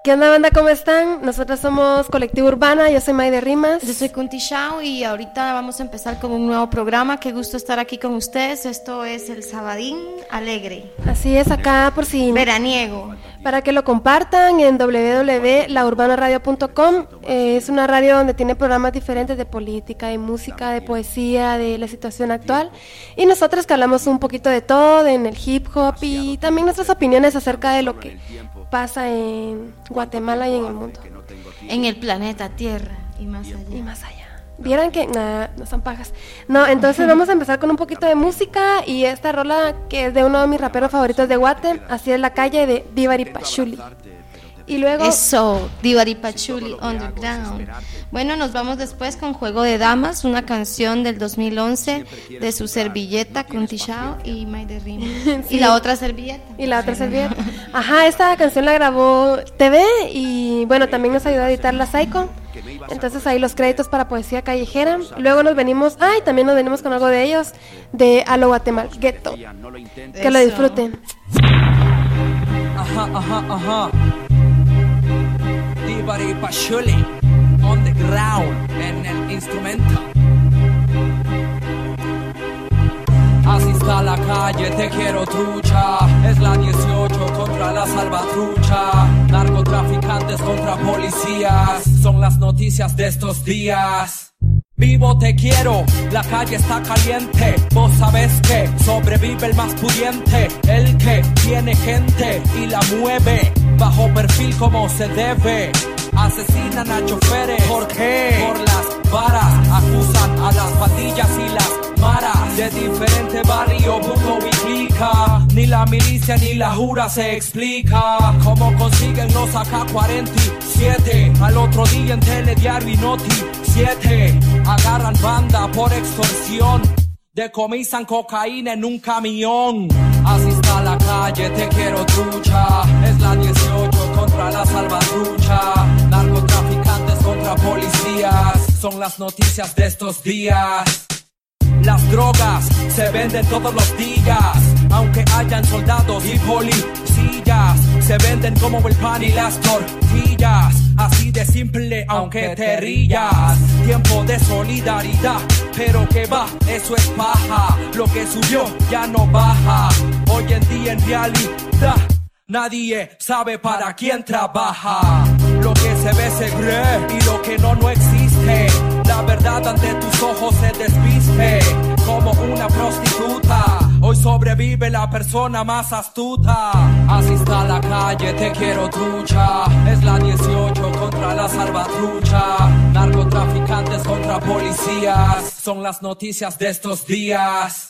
¿Qué onda, banda? ¿Cómo están? Nosotros somos Colectivo Urbana, yo soy May de Rimas. Yo soy Kunti Shao y ahorita vamos a empezar con un nuevo programa. Qué gusto estar aquí con ustedes. Esto es el Sabadín Alegre. Así es, acá por si... veraniego. Para que lo compartan en www.laurbanoradio.com. Es una radio donde tiene programas diferentes de política, de música, de poesía, de la situación actual. Y nosotros que hablamos un poquito de todo, en el hip hop y también nuestras opiniones acerca de lo que pasa en Guatemala y en el mundo. En el planeta Tierra y más allá. Y más allá. Vieran que nada, no son pajas. No, entonces vamos a empezar con un poquito de música y esta rola que es de uno de mis raperos favoritos de Guate, Así es la calle, de Divari Pachuli. Y luego eso, Divari Pachuli Underground. Bueno, nos vamos después con Juego de Damas, una canción del 2011 de su servilleta Kunti Shao y May de Rimas. Sí. Y la otra servilleta. Y la otra servilleta. Ajá, esta canción la grabó TV y bueno, también nos ayudó a editar la Psycho. Entonces ahí los créditos para Poesía Callejera. Luego nos venimos, también nos venimos con algo de ellos, de A lo Guatemalgueto. Que lo disfruten. Ajá. Divari Pachuli, on the ground, en el instrumento. Así está la calle, te quiero trucha. Es la 18 contra la salvatrucha. Narcotraficantes contra policías. Son las noticias de estos días. Vivo te quiero, la calle está caliente. Vos sabés que sobrevive el más pudiente, el que tiene gente y la mueve bajo perfil como se debe. Asesinan a choferes, ¿por qué? Por las varas. Acusan a las pandillas y las maras de diferente barrio, mundo ubica. Ni la milicia ni la jura se explica cómo consiguen los AK-47. Al otro día en Telediario y Noti 7 agarran banda por extorsión, decomisan cocaína en un camión. Así está la calle, te quiero trucha. Es la 18 contra la salvatrucha. Narcotraficantes contra policías. Son las noticias de estos días. Las drogas se venden todos los días, aunque hayan soldados y policías. Se venden como el pan y las tortillas, así de simple aunque te rías. Tiempo de solidaridad, pero que va, eso es paja. Lo que subió ya no baja. Hoy en día en realidad nadie sabe para quién trabaja. Lo que se ve se cree y lo que no existe. La verdad ante tus ojos se desviste como una prostituta. Hoy sobrevive la persona más astuta. Así está la calle, te quiero trucha. Es la 18 contra la salvatrucha. Narcotraficantes contra policías. Son las noticias de estos días.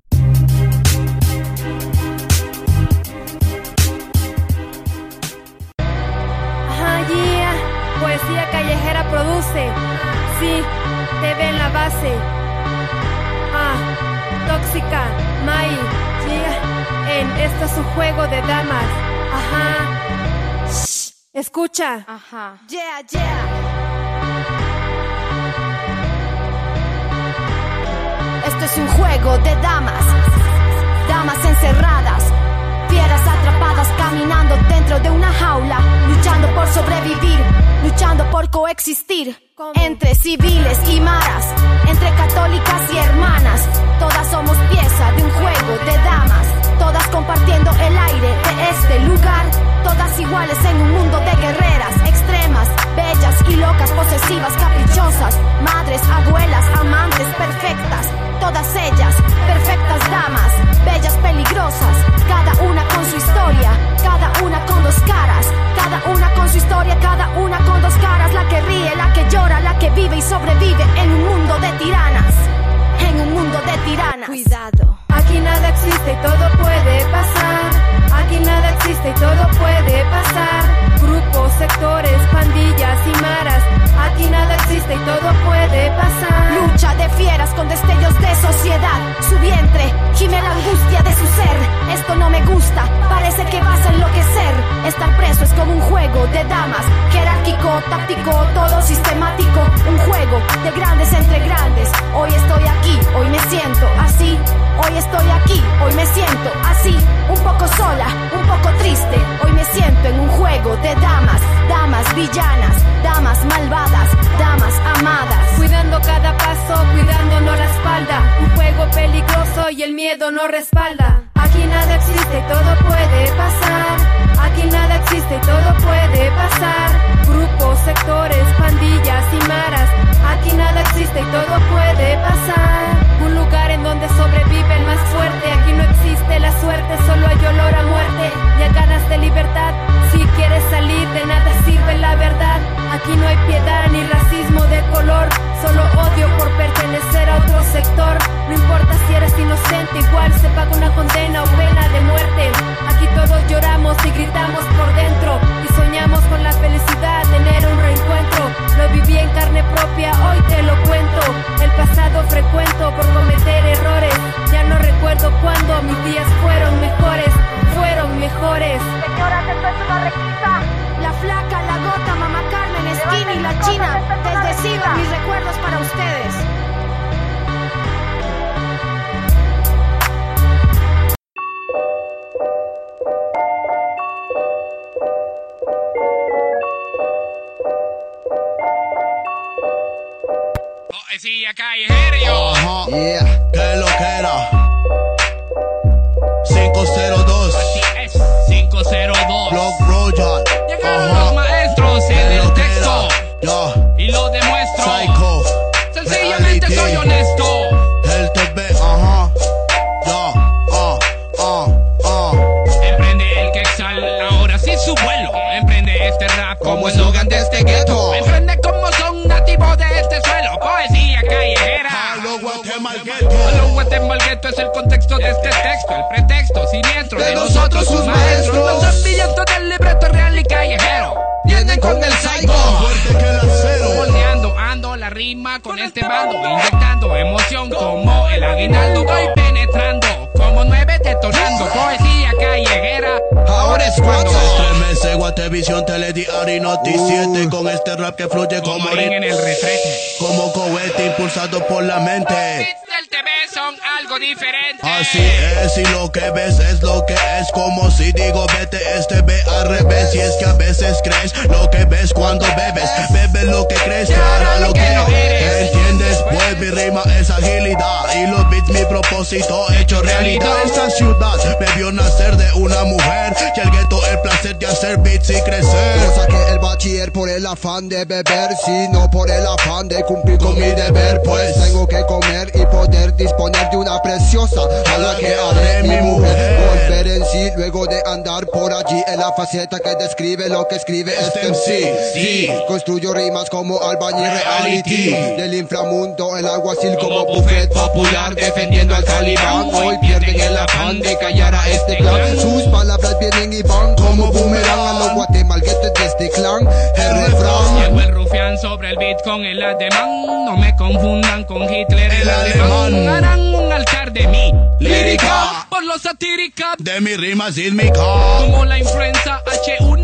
Poesía Callejera produce, sí, TV en la base. Tóxica, May, en Esto es un juego de damas. Ajá. Shh, escucha. Ajá. Yeah. Esto es un juego de damas. Damas encerradas, fieras atrapadas caminando dentro de una jaula, luchando por sobrevivir, luchando por coexistir. Entre civiles y maras, entre católicas y hermanas. Todas somos pieza de un juego de damas, todas compartiendo el aire de este lugar. Todas iguales en un mundo de guerreras extremas, bellas y locas, posesivas, caprichosas. Madres, abuelas, amantes perfectas. Todas ellas, perfectas damas, bellas, peligrosas. Cada una con su historia, cada una con dos caras. Cada una con su historia, cada una con dos caras. La que ríe, la que llora, la que vive y sobrevive en un mundo de tiranas. En un mundo de tiranas. Cuidado. Aquí nada existe y todo puede pasar. Aquí nada existe y todo puede pasar. Grupos, sectores, pandillas y maras. Aquí nada existe y todo puede pasar. Lucha de fieras con destellos de sociedad. Su vientre gime la angustia de su ser. Esto no me gusta, parece que vas a enloquecer. Estar preso es como un juego de damas. Jerárquico, táctico, todo sistemático. Un juego de grandes entre grandes. Hoy estoy aquí, hoy me siento así. Hoy estoy aquí, hoy me siento así. Un poco sola, un poco triste. Hoy me siento en un juego de damas. villanas, damas malvadas, damas amadas. Cuidando cada paso, cuidándonos la espalda. Un juego peligroso y el miedo no respalda. Aquí nada existe y todo puede pasar. Aquí nada existe y todo puede pasar. Grupos, sectores, pandillas y maras. Aquí nada existe y todo puede pasar. Un lugar en donde sobrevive el más fuerte. Aquí no existe la suerte, solo hay olor a muerte. Y hay ganas de libertad. Si quieres salir, de nada sirve la verdad. Aquí no hay piedad ni racismo de color, solo odio por pertenecer a otro sector. No importa si eres inocente, igual se paga una condena o pena de muerte. Aquí todos lloramos y gritamos por dentro y soñamos con la felicidad, tener un reencuentro. Lo viví en carne propia, hoy te lo cuento. El pasado frecuento por cometer errores. Ya no recuerdo cuándo mis días fueron mejores, fueron mejores. Señoras, esto es una requisa. La flaca, la gota, mamá Carmen, Skinny, la china. Desde Siva, mis recuerdos para ustedes. Poesía callejera, yo. Yeah, que lo que era. 502. Así es, 502. Block Royal. Llegaron los maestros en el texto. Ya. Y lo demuestro. Psycho. Sencillamente Reality. soy honesto. El TV, ya. Emprende el quexal, ahora sí su vuelo. Emprende este rap como eslogan de este gueto. Emprende como son nativos de este suelo. Poesía callejera. A lo guatemalgueto. A lo guatemalgueto es el contexto de este texto. El pretexto siniestro de nosotros sus maestros. Los envidiosos del libreto real y callejero vienen con el psycho. Fuerte que el acero. Moldeando, ando la rima con este bando, inyectando emoción como el aguinaldo. Voy penetrando como 9 detonando. Poesía callejera, ahora es cuando. Estremece Guatevisión, Telediario y Noticiete. Con este rap que fluye como Morín en el retrete. como cohete impulsado por la mente. Beats del TV son algo diferente. Así es, y lo que ves es lo que es. Como si digo vete, este ve al revés. Y es que a veces crees lo que ves cuando bebes. Bebes lo que crees, para lo que no eres. ¿Entiendes? Pues mi rima es agilidad. Y los beats mi propósito hecho realidad. Esta ciudad me vio nacer de una mujer. Y el gueto el placer de hacer beats y crecer. No saqué el bachiller por el afán de beber, sino por el afán de cumplir con mi deber. Pues tengo que comer y poder disponer de una preciosa a la que haré mi mujer. Volver en sí luego de andar por allí en la faceta que describe lo que escribe este MC. Sí, construyo rimas como albañil reality. Del inframundo el alguacil como buffet popular defendiendo al talibán. Hoy pierden el afán de callar a este clan. Sus palabras vienen y van como boomerang a los guatemalguetos de este clan. El refrán. Llegó el rufián sobre el beat con el ademán. No me confundan con Hitler el alemán. Harán un altar de mi lírica por lo satírica De mi rima sísmica. como la influenza H1N1.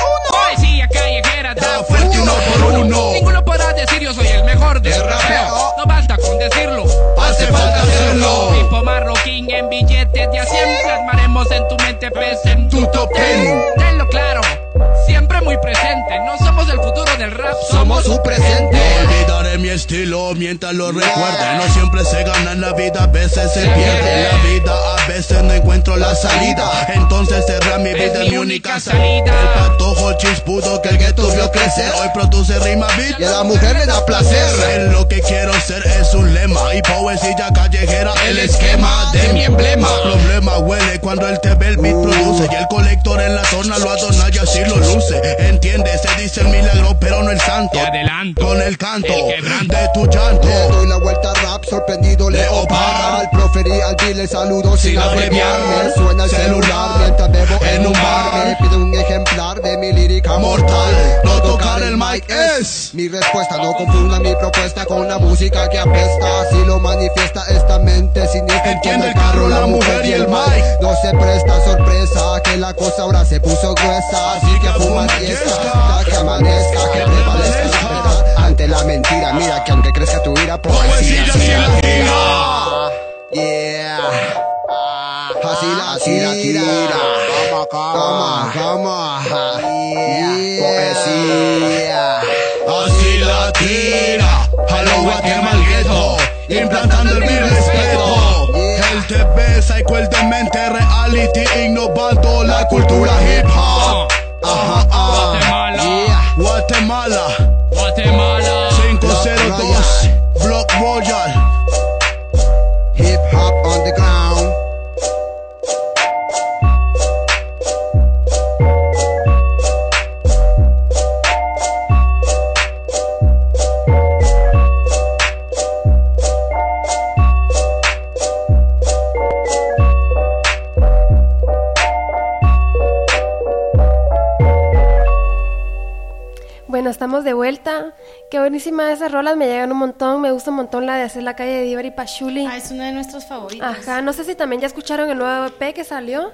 Poesía callejera Da fuerte uno por uno. Ninguno podrá decir yo soy el mejor del rapeo. No basta con decirlo, Hace falta hacerlo. tipo marroquín en billetes de a 100. Plasmaremos en tu mente, pues en tu top 10. Tenlo claro, siempre muy presente. No somos el futuro del rap, somos su presente. No olvidaré mi estilo mientras lo recuerde. No siempre se gana en la vida, a veces se pierde. En la vida a veces no encuentro la salida. Entonces cerrar mi vida es mi única salida. El patojo chispudo que el gueto vio crecer. Hoy produce rima beat Y a la mujer le da placer. En lo que quiero ser es un lema. Y poesía callejera el esquema de mi emblema. Problema huele cuando el TV el beat produce. Y el colector en la zona lo adorna y así lo luce. Entiende, se dice el milagro pero no el santo. Te adelanto, Con el canto el quebranto. de tu llanto. Le doy la vuelta al rap, sorprendido Leopard. Al proferir al beat le saludo sin abreviarme. Suena el celular mientras bebo en un bar. Me pide un ejemplar de mi lírica mortal. No tocar el mic es mi respuesta. No confunda mi propuesta con la música que apesta. Así lo manifiesta esta mente siniestra. Entiende el carro, la mujer y el mic. No se presta sorpresa que la cosa ahora se puso gruesa. Así que a fumar fiesta hasta que amanezca, que prevalezca la verdad ante la mentira. Mira que aunque crezca tu ira, poesía si la tira. Yeah. Así la tira. Cama. Poesía. Así la tira, Halo Guatemalgueto, implantando el mi respeto. El TV, psycho, el demente, reality, innovando la cultura hip hop. Guatemala 502 Block Royal. Hip hop on the ground. Bueno, estamos de vuelta. Qué buenísima esas rolas, me llegan un montón. Me gusta un montón la de Hacer la calle de Divar y Pachuli. Es una de nuestros favoritos. Ajá, no sé si también ya escucharon el nuevo EP que salió.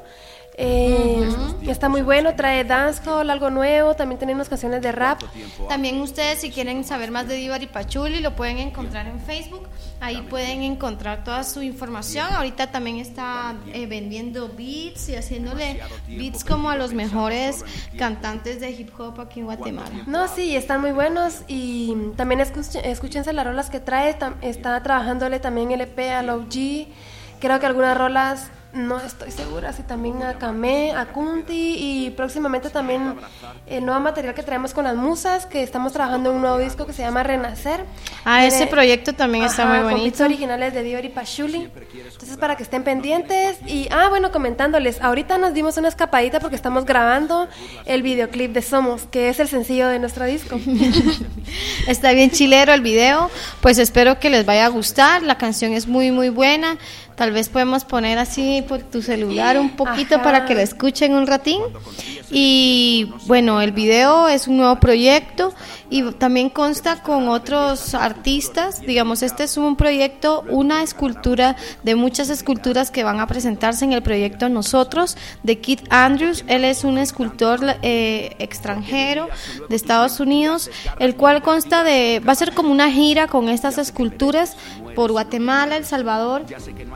Está muy bueno, trae dancehall, algo nuevo, también tiene unas canciones de rap. También ustedes, si quieren saber más de Divar y Pachuli, lo pueden encontrar en Facebook. Ahí pueden encontrar toda su información. Ahorita también está vendiendo beats y haciéndole beats como a los mejores cantantes de hip hop aquí en Guatemala. No, sí, están muy buenos y también escúchense las rolas que trae. Está trabajándole también el EP a Love G. Creo que algunas rolas, no estoy segura si también a Kamé, a Kunti, y próximamente también el nuevo material que traemos con las musas, que estamos trabajando en un nuevo disco que se llama Renacer. Ese proyecto también está muy bonito. Con beats originales de Divar y Pachuli. Entonces, para que estén pendientes. Y, bueno, comentándoles, ahorita nos dimos una escapadita porque estamos grabando el videoclip de Somos, que es el sencillo de nuestro disco. Está bien chilero el video, pues espero que les vaya a gustar. La canción es muy muy buena. Tal vez podemos poner así por tu celular un poquito para que la escuchen un ratín. Y bueno, el video es un nuevo proyecto y también consta con otros artistas. Digamos, este es un proyecto, una escultura de muchas esculturas que van a presentarse en el proyecto Nosotros de Keith Andrews. Él es un escultor extranjero de Estados Unidos, el cual consta va a ser como una gira con estas esculturas por Guatemala, El Salvador,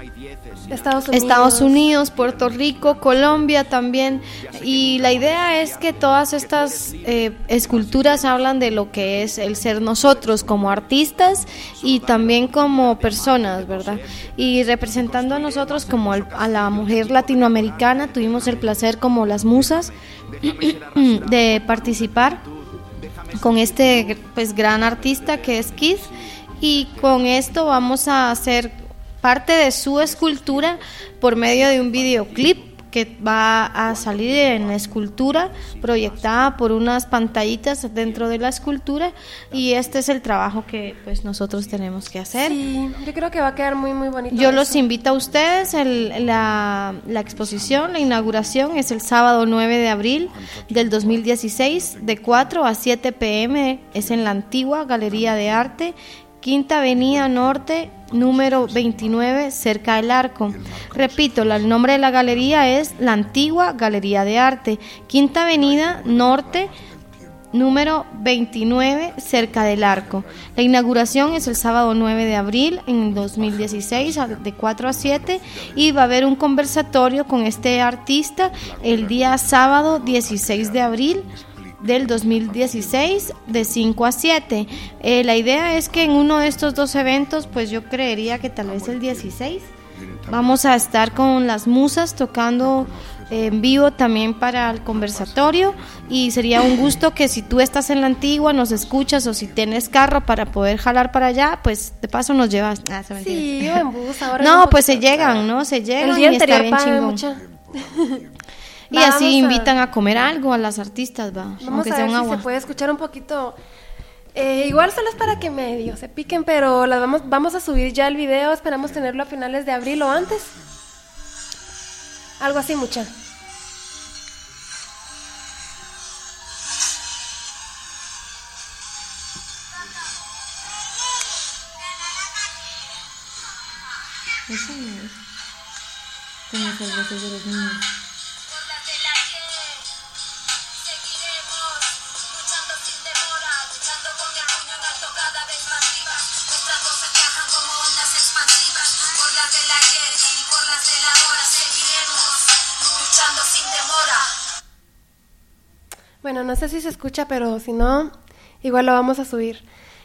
Estados Unidos, Puerto Rico, Colombia también. Y la idea es que todas estas esculturas hablan de lo que es el ser nosotros como artistas y también como personas, ¿verdad? Y representando a nosotros como a la mujer latinoamericana, tuvimos el placer como las musas de participar con este pues gran artista que es Keith, y con esto vamos a hacer parte de su escultura por medio de un videoclip que va a salir en la escultura proyectada por unas pantallitas dentro de la escultura, y este es el trabajo que pues nosotros tenemos que hacer. Sí, yo creo que va a quedar muy muy bonito. Yo los invito a ustedes, la exposición, la inauguración es el sábado 9 de abril del 2016 de 4 a 7 p.m. es en la antigua Galería de Arte, Quinta Avenida Norte, número 29, cerca del Arco. Repito, el nombre de la galería es la Antigua Galería de Arte, Quinta Avenida Norte, número 29, cerca del Arco. La inauguración es el sábado 9 de abril en 2016 de 4 a 7 y va a haber un conversatorio con este artista el día sábado 16 de abril del 2016 de 5 a 7. La idea es que en uno de estos dos eventos, pues yo creería que tal vez el 16, vamos a estar con las musas tocando en vivo también para el conversatorio, y sería un gusto que si tú estás en la Antigua nos escuchas, o si tienes carro para poder jalar para allá, pues de paso nos llevas. Sí, yo en bus ahora. No, pues se llegan, ¿no? Se llegan. El día y anterior está bien chingón. Y así invitan a comer algo a las artistas, vamos aunque a sea ver un si agua. se puede escuchar un poquito. Igual solo es para que medio se piquen, pero las vamos a subir ya el video. Esperamos tenerlo a finales de abril o antes. Algo así, mucha. Eso no es. Con esas voces de los niños. Luchando sin demora. Bueno, no sé si se escucha, pero si no, igual lo vamos a subir.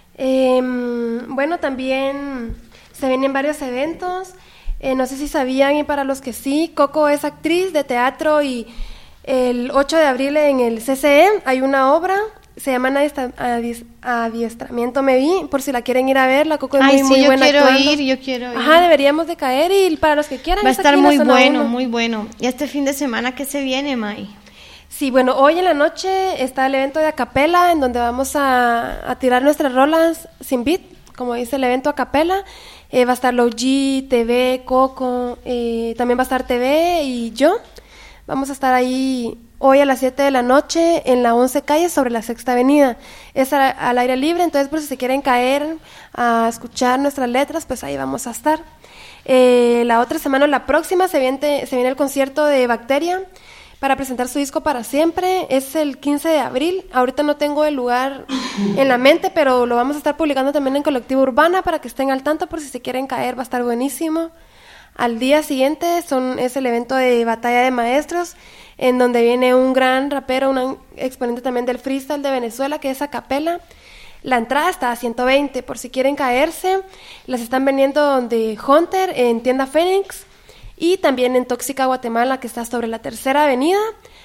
Bueno, también se vienen varios eventos. No sé si sabían, y para los que sí, Coco es actriz de teatro y el 8 de abril en el CCE hay una obra, se llama Adiestramiento Me Vi, por si la quieren ir a ver. La Coco es muy buena actuando. Yo quiero ir. Ajá, deberíamos de caer, y para los que quieran. Va a estar muy bueno, muy bueno. ¿Y este fin de semana qué se viene, May? Sí, bueno, hoy en la noche está el evento de Acapela, en donde vamos a tirar nuestras rolas sin beat, como dice el evento Acapela. Va a estar Low G, TV, Coco, también va a estar TV y yo. Vamos a estar ahí hoy a las 7 de la noche en la 11 calle sobre la Sexta Avenida. Es al aire libre, entonces por si se quieren caer a escuchar nuestras letras, pues ahí vamos a estar. La otra semana, la próxima, se viene el concierto de Bacteria para presentar su disco Para Siempre. Es el 15 de abril. Ahorita no tengo el lugar en la mente, pero lo vamos a estar publicando también en Colectivo Urbana para que estén al tanto por si se quieren caer. Va a estar buenísimo. Al día siguiente es el evento de Batalla de Maestros, en donde viene un gran rapero, un exponente también del freestyle de Venezuela, que es Acapela. La entrada está a 120, por si quieren caerse. Las están vendiendo donde Hunter, en Tienda Fénix, y también en Tóxica Guatemala, que está sobre la Tercera Avenida,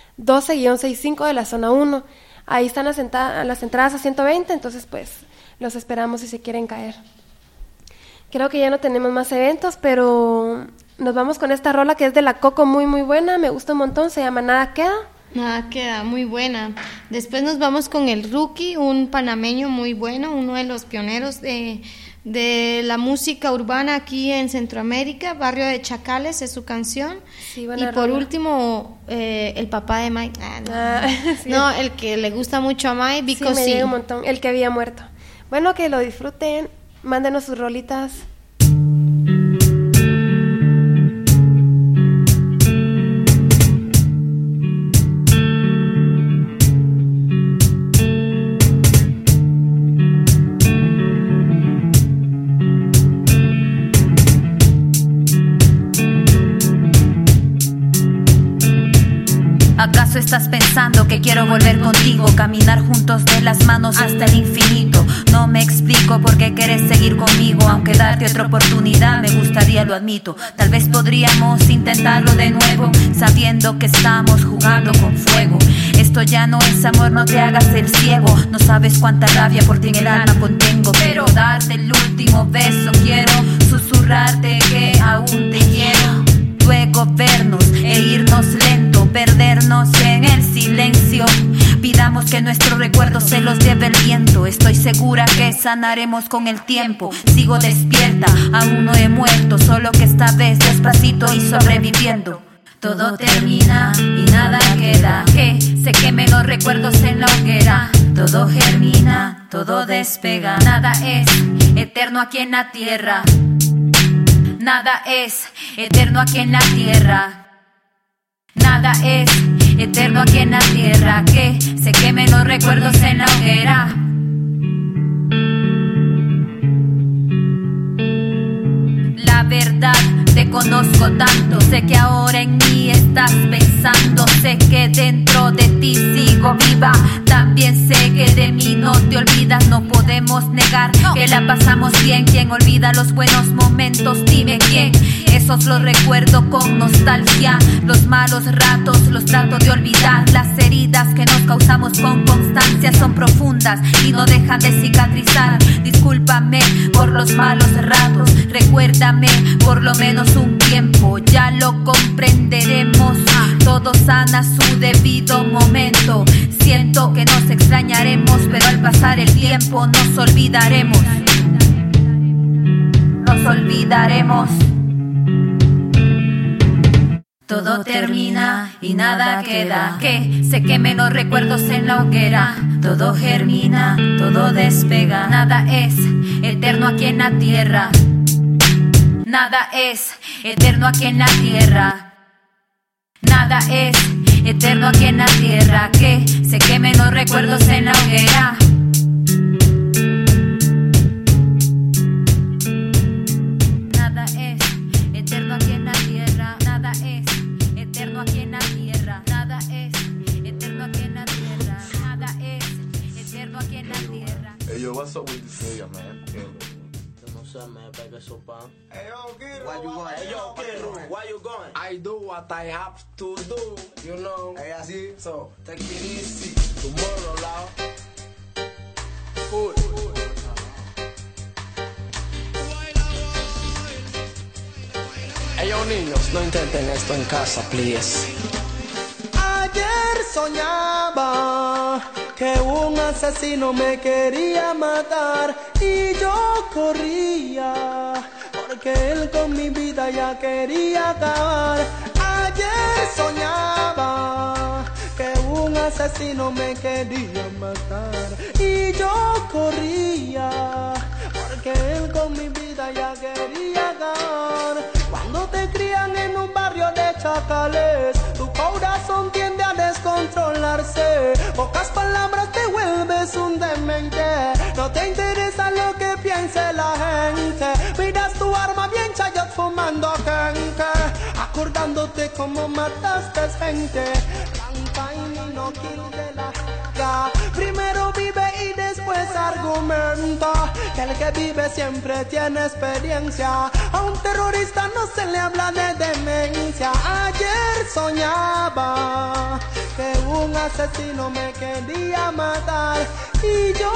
12-65 de la zona 1. Ahí están las entradas a 120, entonces pues los esperamos si se quieren caer. Creo que ya no tenemos más eventos, pero nos vamos con esta rola que es de la Coco, muy buena, me gusta un montón, se llama Nada Queda. Nada Queda, muy buena. Después nos vamos con el Rookie, un panameño muy bueno, uno de los pioneros de la música urbana aquí en Centroamérica. Barrio de Chacales es su canción. Sí, y por último, el papá de Mike. Sí. No, el que le gusta mucho a Mike, Vico sí. Me llega un montón, el que había muerto. Bueno, que lo disfruten, mándenos sus rolitas. ¿Acaso estás pensando que quiero volver contigo? Caminar juntos de las manos hasta el infinito. No me explico por qué quieres seguir conmigo. Aunque darte otra oportunidad me gustaría, lo admito. Tal vez podríamos intentarlo de nuevo, sabiendo que estamos jugando con fuego. Esto ya no es amor, no te hagas el ciego. No sabes cuánta rabia por ti en el alma contengo, pero darte el último beso quiero, susurrarte que aún te quiero. Luego vernos e irnos lento, perdernos en el silencio. Pidamos que nuestros recuerdos se los lleve el viento. Estoy segura que sanaremos con el tiempo. Sigo despierta, aún no he muerto, solo que esta vez despacito y sobreviviendo. Todo termina y nada queda, que se quemen los recuerdos en la hoguera. Todo germina, todo despega. Nada es eterno aquí en la tierra. Nada es eterno aquí en la tierra. Nada es eterno aquí en la tierra. Que se quemen los recuerdos en la hoguera. La verdad, te conozco tanto. Sé que ahora en mí estás pensando. Sé que dentro de ti sigo viva. También sé que de mí no te olvidas. No podemos negar que la pasamos bien. ¿Quién olvida los buenos momentos? Dime quién. Esos los recuerdo con nostalgia. Los malos ratos los trato de olvidar. Las heridas que nos causamos con constancia son profundas y no dejan de cicatrizar. Discúlpame por los malos ratos. Recuérdame por lo menos un tiempo. Ya lo comprenderemos. Todo sana a su debido momento. Siento que nos extrañaremos, pero al pasar el tiempo nos olvidaremos. Nos olvidaremos. Todo termina y nada queda. Que se quemen los recuerdos en la hoguera. Todo germina, todo despega. Nada es eterno aquí en la tierra. Nada es eterno aquí en la tierra. Nada es eterno aquí en la tierra. Que se quemen los recuerdos en la hoguera. Nada es eterno aquí en la tierra. Nada es eterno aquí en la tierra. Nada es eterno aquí en la tierra. up with this nigga, man? What's up, man? Back at Sopa. Hey, yo, kid, Why you going? Hey, yo, kid, why you going? I do what I have to do, you know. Hey, así. So, take it easy. Tomorrow, lao. Cool. Hey, yo, niños, no intenten esto en casa, please. Ayer soñaba que un asesino me quería matar y yo corría porque él con mi vida ya quería acabar. Ayer soñaba que un asesino me quería matar y yo corría porque él con mi vida ya quería acabar. Cuando te crían en un barrio de chacales, tu corazón tiende a descontrolarse. Pocas palabras te vuelves un demente. No te interesa lo que piense la gente. Miras tu arma bien chayot fumando gente, acordándote cómo mataste gente. Blanca y no kill de la ga. Primero vive y después argumenta. Que el que vive siempre tiene experiencia. A un terrorista no se le habla de demencia. Ayer soñaba que un asesino me quería matar y yo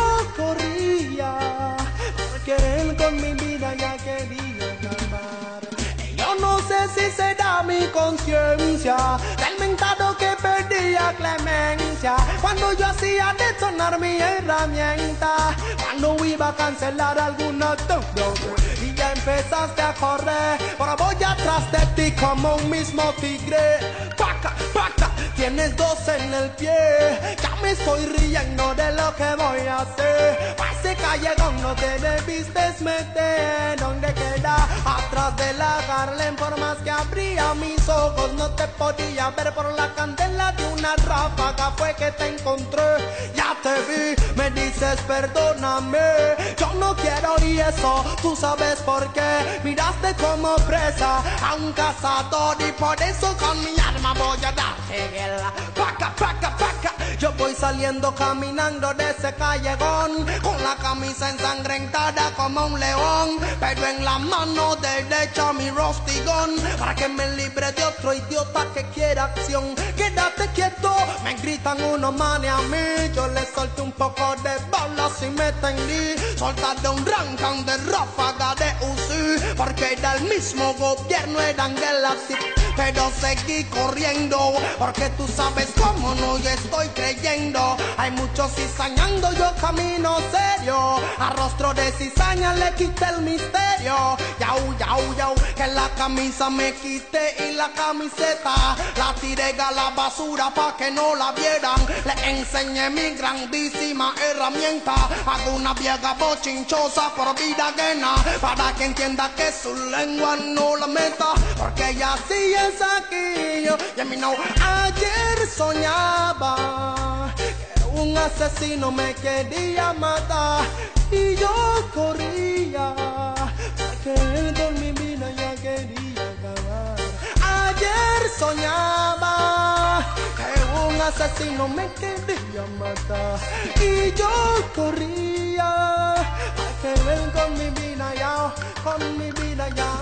corría porque él con mi vida ya quería acabar. Yo no sé si será mi conciencia del mentado que perdía clemencia cuando yo hacía detonar mi herramienta, cuando iba a cancelar alguna deuda y ya empezaste a correr. Ahora voy atrás de ti como un mismo tigre. Paca, paca, tienes dos en el pie. Ya me estoy riendo de lo que voy a hacer. A ese callejón no te debiste meter. ¿Dónde queda? Atrás de la Harlem. Por más que abría mis ojos no te podía ver. Por la candela de una ráfaga fue que te encontré. Ya te vi, me dices perdóname. Yo no quiero y eso, tú sabes por qué. Miraste como presa a un cazador y por eso con mi arma voy a darte guerra. Paca, paca, paca. Yo voy saliendo caminando de ese callejón con la camisa ensangrentada como un león, pero en la mano derecha mi rostigón para que me libre de otro idiota que quiera acción. Quédate quieto, me gritan unos manes a mí. Yo le solté un poco de balas y me tendí. Soltar de un rancan de ráfaga de UCI porque era el mismo gobierno, eran Galaxy. Pero seguí corriendo porque tú sabes cómo no, yo estoy creyendo. Hay muchos cizañando, yo camino serio. A rostro de cizaña le quité el misterio. Yau, yau, yau, que la camisa me quité y la camiseta la tiré a la basura pa' que no la vieran. Le enseñé mi grandísima herramienta. Hago una vieja bochinchosa por vida ajena para que entienda que su lengua no la meta, porque ella sí es aquí. Y a mí no. Ayer soñaba que un asesino me quería matar y yo corría porque él con mi vida ya quería acabar. Ayer soñaba que un asesino me quería matar y yo corría porque él con mi vida ya, con mi vida ya.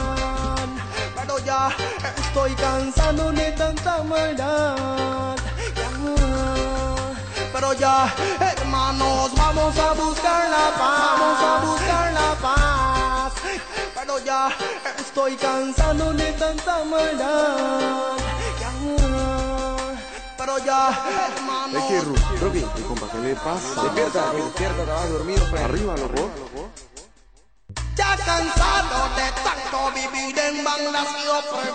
Pero ya estoy cansado de tanta maldad. Pero ya, hermanos, vamos a buscar la paz. Vamos a buscar la paz. Pero ya estoy cansado de tanta maldad. Pero ya, hermanos. Es que Rocky, mi compa, ¿qué le pasa? Despierta, estabas dormido, pues. Arriba, loco. Ya cansado de tanto vivir en Bangladesh.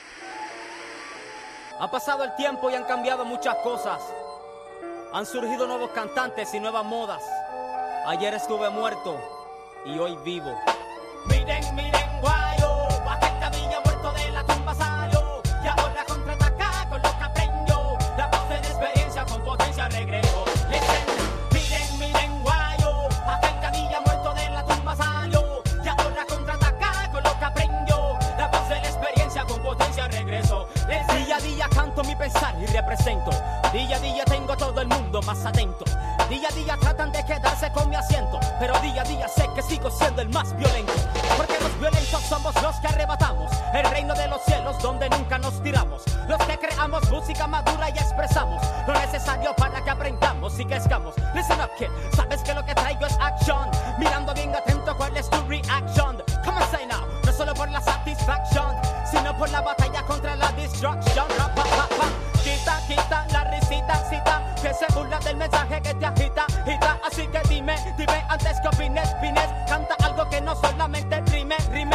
Ha pasado el tiempo y han cambiado muchas cosas. Han surgido nuevos cantantes y nuevas modas. Ayer estuve muerto y hoy vivo. Miren, miren, guayo, Baja Cabilla muerto de la tumba salió. Y ahora contraataca con lo que aprendió. La voz de la experiencia con potencia regresó. Miren, miren, guayo, Baja Cabilla muerto de la tumba salió. Y ahora contraataca con lo que aprendió. La voz de la experiencia con potencia regresó. Día a día canto mi pensar y represento. Día a día tengo a todo el mundo más atento. Día a día tratan de quedarse con mi asiento. pero día a día sé que sigo siendo el más violento. Porque los violentos somos los que arrebatamos el reino de los cielos donde nunca nos tiramos. Los que creamos música madura y expresamos lo necesario para que aprendamos y crezcamos. Listen up, kid, sabes que lo que traigo es action. Mirando bien atento cuál es tu reaction. Come on, say now, no solo por la satisfacción, sino por la batalla contra la destruction. Pa, pa, pa. Quita, quita la risita, cita, que se burla del mensaje que te agita, agita. Así que dime, dime antes que opines, canta algo que no solamente rime,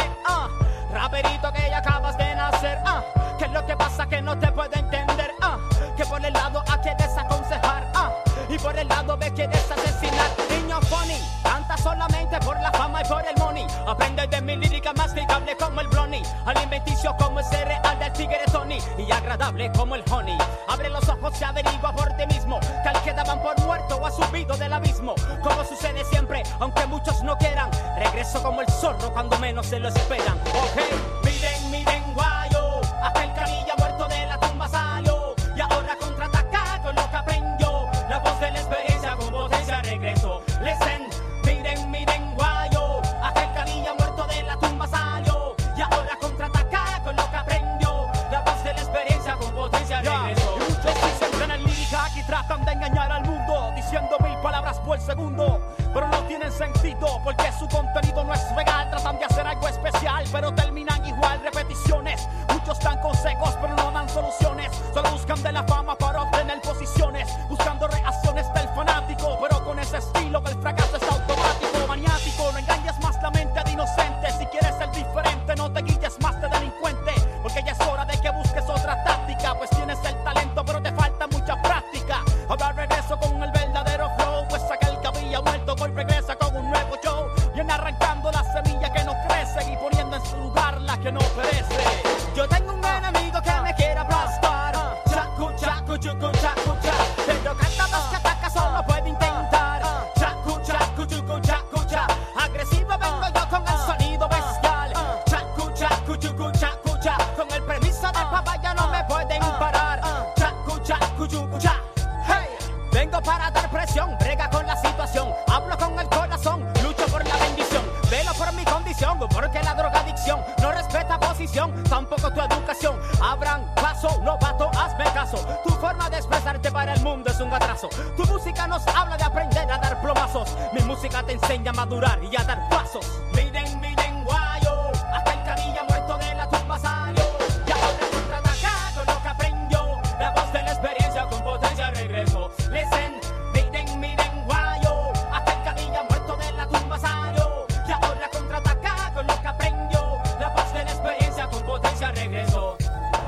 raperito que ya acabas de nacer, que es lo que pasa que no te puedo entender, que por el lado A quieres aconsejar, y por el lado B quieres asesinar. Niño funny, canta solamente por la fama y por el money. Aprende de mi lírica masticable como el brownie, alimenticio como el cereal del tigre Tony, y agradable como el honey. Abre los ojos y averigua por ti mismo que al que daban por muerto o ha subido del abismo. Como sucede siempre, aunque muchos no quieran, regreso como el zorro cuando menos se lo esperan. Ok, miren, miren, guayo, aquel canilla muerto de la tumba salió, y ahora contraataca con lo que aprendió. La voz de la experiencia con potencia regreso. Listen, miren, miren, guayo, aquel canilla muerto de la tumba salió, y ahora contraataca con lo que aprendió. La voz de la experiencia con potencia regreso. Y muchos dicen tener lírica y tratan de engañar al mundo, diciendo 1000 palabras por segundo, pero no tienen sentido porque su contenido no es real. Tratan de hacer algo especial, pero terminan igual, repeticiones. Muchos dan consejos, pero no dan soluciones. Solo buscan de la fama para obtener posiciones, buscando reacciones del fanático, pero con ese estilo que el fracaso es automático, maniático. No engañes más la mente de inocente. Si quieres ser diferente, no te guilles más de delincuente, porque ya es hora de que busques otra táctica, pues tienes el talento, pero te falta mucha práctica. Ahora regreso con el verdadero flow, pues aquel que había muerto hoy regresa con un nuevo show. Viene arrancando la semilla que no crece y poniendo en su lugar la que no perece. Yo tengo un enemigo que me quiere aplastar, chacu, chacu, chucu, chacu, cha, pero cada vez que ataca solo puede intentar, chacu, chacu, chucu, chacu, cha. Agresivo vengo yo con el sonido bestial, chacu, chacu, chucu, chacu, cha. Con el permiso del papá ya no me pueden parar, chacu, chacu, chucu, cha. Hey, vengo para dar presión, brega con la situación, hablo con el corazón, lucho por la bendición, velo por mi condición, porque la drogadicción no respeta posición, tampoco tu educación. Abran paso, novato, hazme caso, tu forma de expresarte para el mundo es un atraso. Tu música nos habla de aprender a dar plomazos, mi música te enseña a madurar y a dar pasos. Miren, miren, guayo, aquel canilla muerto de la tumba salió, y ahora contraataca con lo que aprendió. La voz de la experiencia con potencia regreso. Listen, miren, miren, guayo, aquel canilla muerto de la tumba salió, y ahora contraataca con lo que aprendió. La voz de la experiencia con potencia regreso.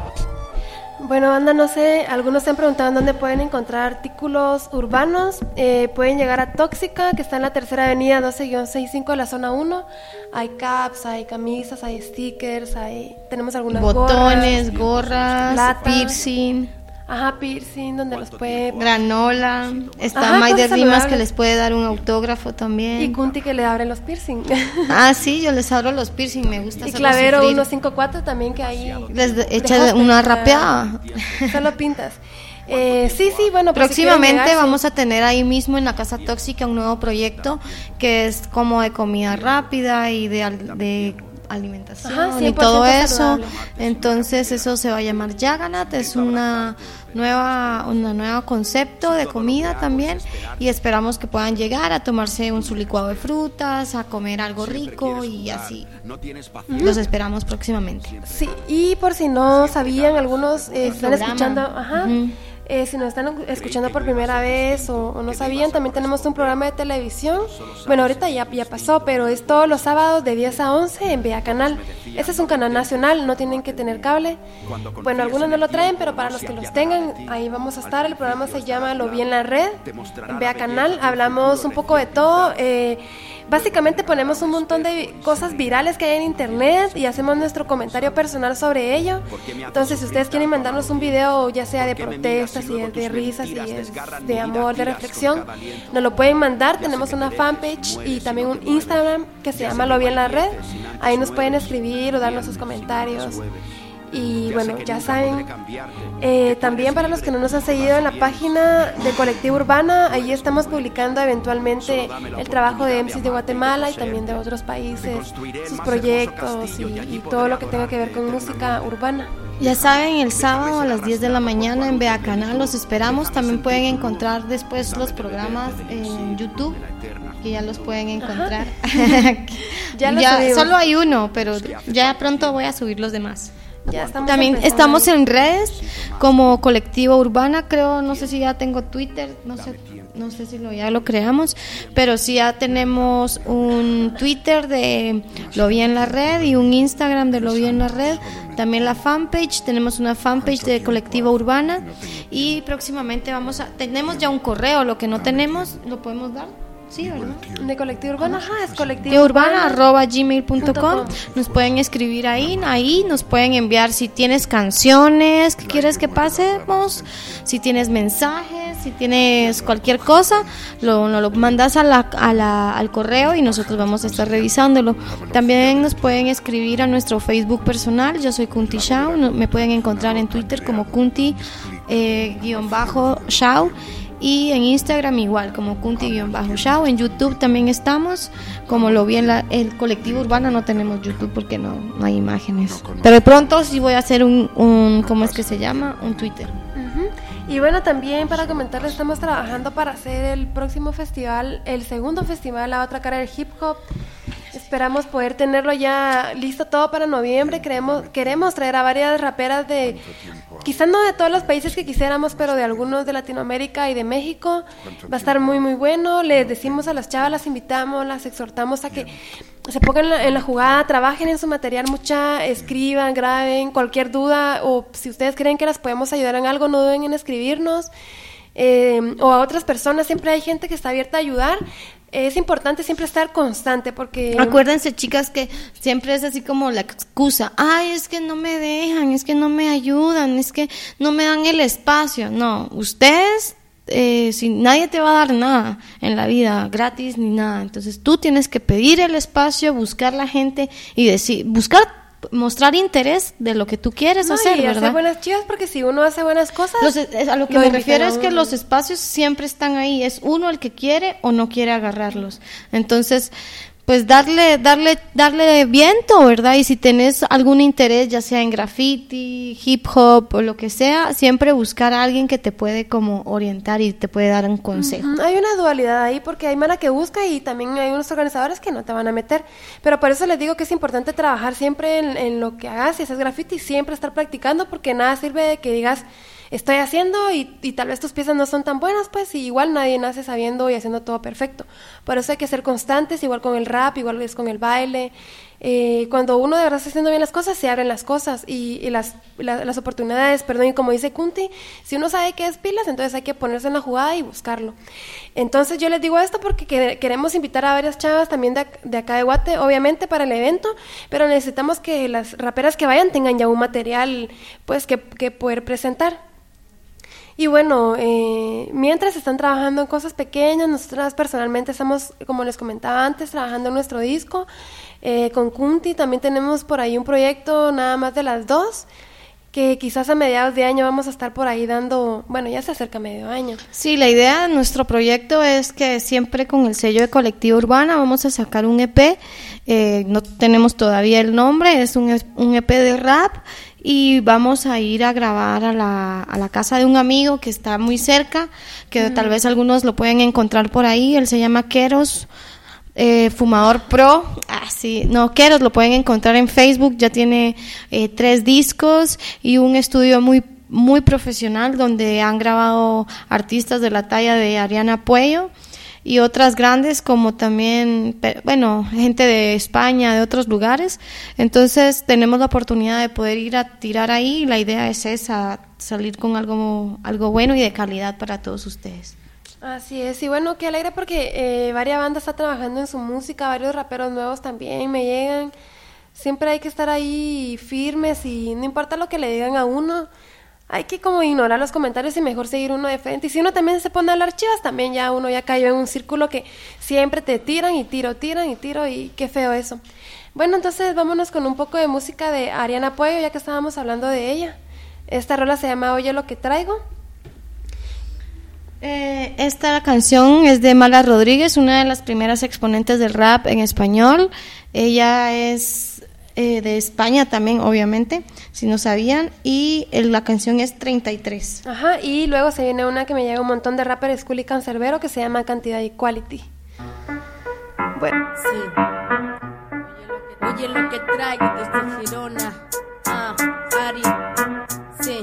Bueno, banda, no sé, algunos se han preguntado en dónde pueden encontrar artículos urbanos. Pueden llegar a Tóxica, que está en la tercera avenida 12-65 de la zona 1. Hay caps, hay camisas, hay stickers, tenemos algunas botones, gorras, plata, piercing. Ajá, piercing, donde los puede... Granola. Está May de Rimas, que les puede dar un autógrafo también. Y Kunti, que le abre los piercing. Ah, sí, yo les abro los piercing, me gusta. Y Clavero 154 también, que ahí... Les echa una rapeada. Solo pintas. Sí, bueno. Próximamente vamos a tener ahí mismo en la Casa Tóxica un nuevo proyecto que es como de comida rápida y de alimentación y todo eso saludable. Entonces eso se va a llamar Yaganat, es una nueva concepto de comida también, y esperamos que puedan llegar a tomarse su licuado de frutas, a comer algo rico y así. Los esperamos próximamente. Sí, y por si no sabían, algunos están escuchando, si nos están escuchando por primera vez o no sabían, también tenemos un programa de televisión. Bueno, ahorita ya pasó, pero es todos los sábados de 10 a 11 en Vea Canal. Ese es un canal nacional, no tienen que tener cable. Bueno, algunos no lo traen, pero para los que los tengan, ahí vamos a estar. El programa se llama Lo Vi en la Red, en Vea Canal. Hablamos un poco de todo. Básicamente ponemos un montón de cosas virales que hay en internet y hacemos nuestro comentario personal sobre ello. Entonces, si ustedes quieren mandarnos un video, ya sea de protesta, si es de risas, si es de amor, de reflexión, nos lo pueden mandar. Tenemos una fanpage y también un Instagram que se llama Lo Vi en la Red. Ahí nos pueden escribir o darnos sus comentarios. Y bueno, ya saben, también para los que no nos han seguido en la página de Colectivo Urbana, ahí estamos publicando eventualmente el trabajo de MCs de Guatemala y también de otros países, sus proyectos y todo lo que tenga que ver con música urbana. Ya saben, el sábado a las 10 de la mañana en Vea Canal los esperamos. También pueden encontrar después los programas en YouTube, que ya los pueden encontrar. ya solo hay uno, pero ya pronto voy a subir los demás. También estamos en redes como Colectivo Urbana, creo, no sé si ya tengo Twitter, no sé si ya lo creamos, pero sí ya tenemos un Twitter de Lo Vi en la Red y un Instagram de Lo Vi en la Red, también la fanpage, tenemos una fanpage de Colectivo Urbana y próximamente tenemos ya un correo, lo que no tenemos, ¿lo podemos dar? Sí, ¿verdad? De Colectivo Urbana, es colectivourbana@gmail.com. Nos pueden escribir ahí nos pueden enviar si tienes canciones que quieres que pasemos, si tienes mensajes, si tienes cualquier cosa, nos lo mandas al correo y nosotros vamos a estar revisándolo. También nos pueden escribir a nuestro Facebook personal, yo soy Kunti Shao, me pueden encontrar en Twitter como Kunti_Shao. Y en Instagram igual, como Kunti_Shao. En YouTube también estamos, como lo vi en el Colectivo Urbana, no tenemos YouTube porque no hay imágenes. Pero de pronto sí voy a hacer un ¿cómo es que se llama? Un Twitter. Y bueno, también para comentarles, estamos trabajando para hacer el próximo festival, el segundo festival, La Otra Cara del Hip Hop. Esperamos poder tenerlo ya listo todo para noviembre. Queremos traer a varias raperas quizás no de todos los países que quisiéramos, pero de algunos de Latinoamérica y de México. Va a estar muy muy bueno. Les decimos a las chavas, las invitamos, las exhortamos a que se pongan en la jugada, trabajen en su material escriban, graben, cualquier duda, o si ustedes creen que las podemos ayudar en algo, no duden en escribirnos, o a otras personas. Siempre hay gente que está abierta a ayudar. Es importante siempre estar constante porque... Acuérdense, chicas, que siempre es así como la excusa. Ay, es que no me dejan, es que no me ayudan, es que no me dan el espacio. No, ustedes, si nadie te va a dar nada en la vida, gratis ni nada. Entonces tú tienes que pedir el espacio, buscar la gente y mostrar interés de lo que tú quieres hacer, ¿verdad? Hacer buenas chivas, porque si uno hace buenas cosas... a lo que me refiero es que los espacios siempre están ahí, es uno el que quiere o no quiere agarrarlos. Entonces, pues darle viento, ¿verdad? Y si tenés algún interés, ya sea en graffiti, hip hop o lo que sea, siempre buscar a alguien que te puede como orientar y te puede dar un consejo. Hay una dualidad ahí porque hay mana que busca y también hay unos organizadores que no te van a meter. Pero por eso les digo que es importante trabajar siempre en lo que hagas. Si haces graffiti, siempre estar practicando, porque nada sirve de que digas... estoy haciendo y tal vez tus piezas no son tan buenas, pues, y igual nadie nace sabiendo y haciendo todo perfecto. Por eso hay que ser constantes, igual con el rap, igual es con el baile. Cuando uno de verdad está haciendo bien las cosas, se abren las cosas y las oportunidades, y como dice Kunti, si uno sabe qué es pilas, entonces hay que ponerse en la jugada y buscarlo. Entonces yo les digo esto porque queremos invitar a varias chavas también de acá de Guate, obviamente para el evento, pero necesitamos que las raperas que vayan tengan ya un material pues que poder presentar. Y bueno, mientras están trabajando en cosas pequeñas, nosotras personalmente estamos, como les comentaba antes, trabajando en nuestro disco. Con Kunti también tenemos por ahí un proyecto nada más de las dos, que quizás a mediados de año vamos a estar por ahí dando, bueno, ya se acerca medio año. Sí, la idea de nuestro proyecto es que siempre con el sello de Colectivo Urbana vamos a sacar un EP, no tenemos todavía el nombre, es un EP de rap, y vamos a ir a grabar a la casa de un amigo que está muy cerca, que tal vez algunos lo pueden encontrar por ahí. Él se llama Keros, Fumador Pro. Keros lo pueden encontrar en Facebook. Ya tiene 3 discos y un estudio muy, muy profesional donde han grabado artistas de la talla de Ariana Puello y otras grandes, como también, gente de España, de otros lugares. Entonces tenemos la oportunidad de poder ir a tirar ahí, y la idea es esa, salir con algo bueno y de calidad para todos ustedes. Así es, y bueno, qué alegre porque varias bandas están trabajando en su música, varios raperos nuevos también me llegan. Siempre hay que estar ahí firmes y no importa lo que le digan a uno, hay que como ignorar los comentarios y mejor seguir uno de frente. Y si uno también se pone a hablar chivas, también ya uno ya cayó en un círculo que siempre te tiran y tiro y qué feo eso. Bueno, entonces vámonos con un poco de música de Ariana Puello, ya que estábamos hablando de ella. Esta rola se llama Oye lo que traigo. Esta canción es de Mala Rodríguez, una de las primeras exponentes del rap en español. Ella es de España también, obviamente, si no sabían, y la canción es 33. Ajá, y luego se viene una que me llega un montón de rappers cool y cancerbero que se llama Cantidad y Quality. Bueno, sí. Oye lo que traigo desde Girona. Ari, sí.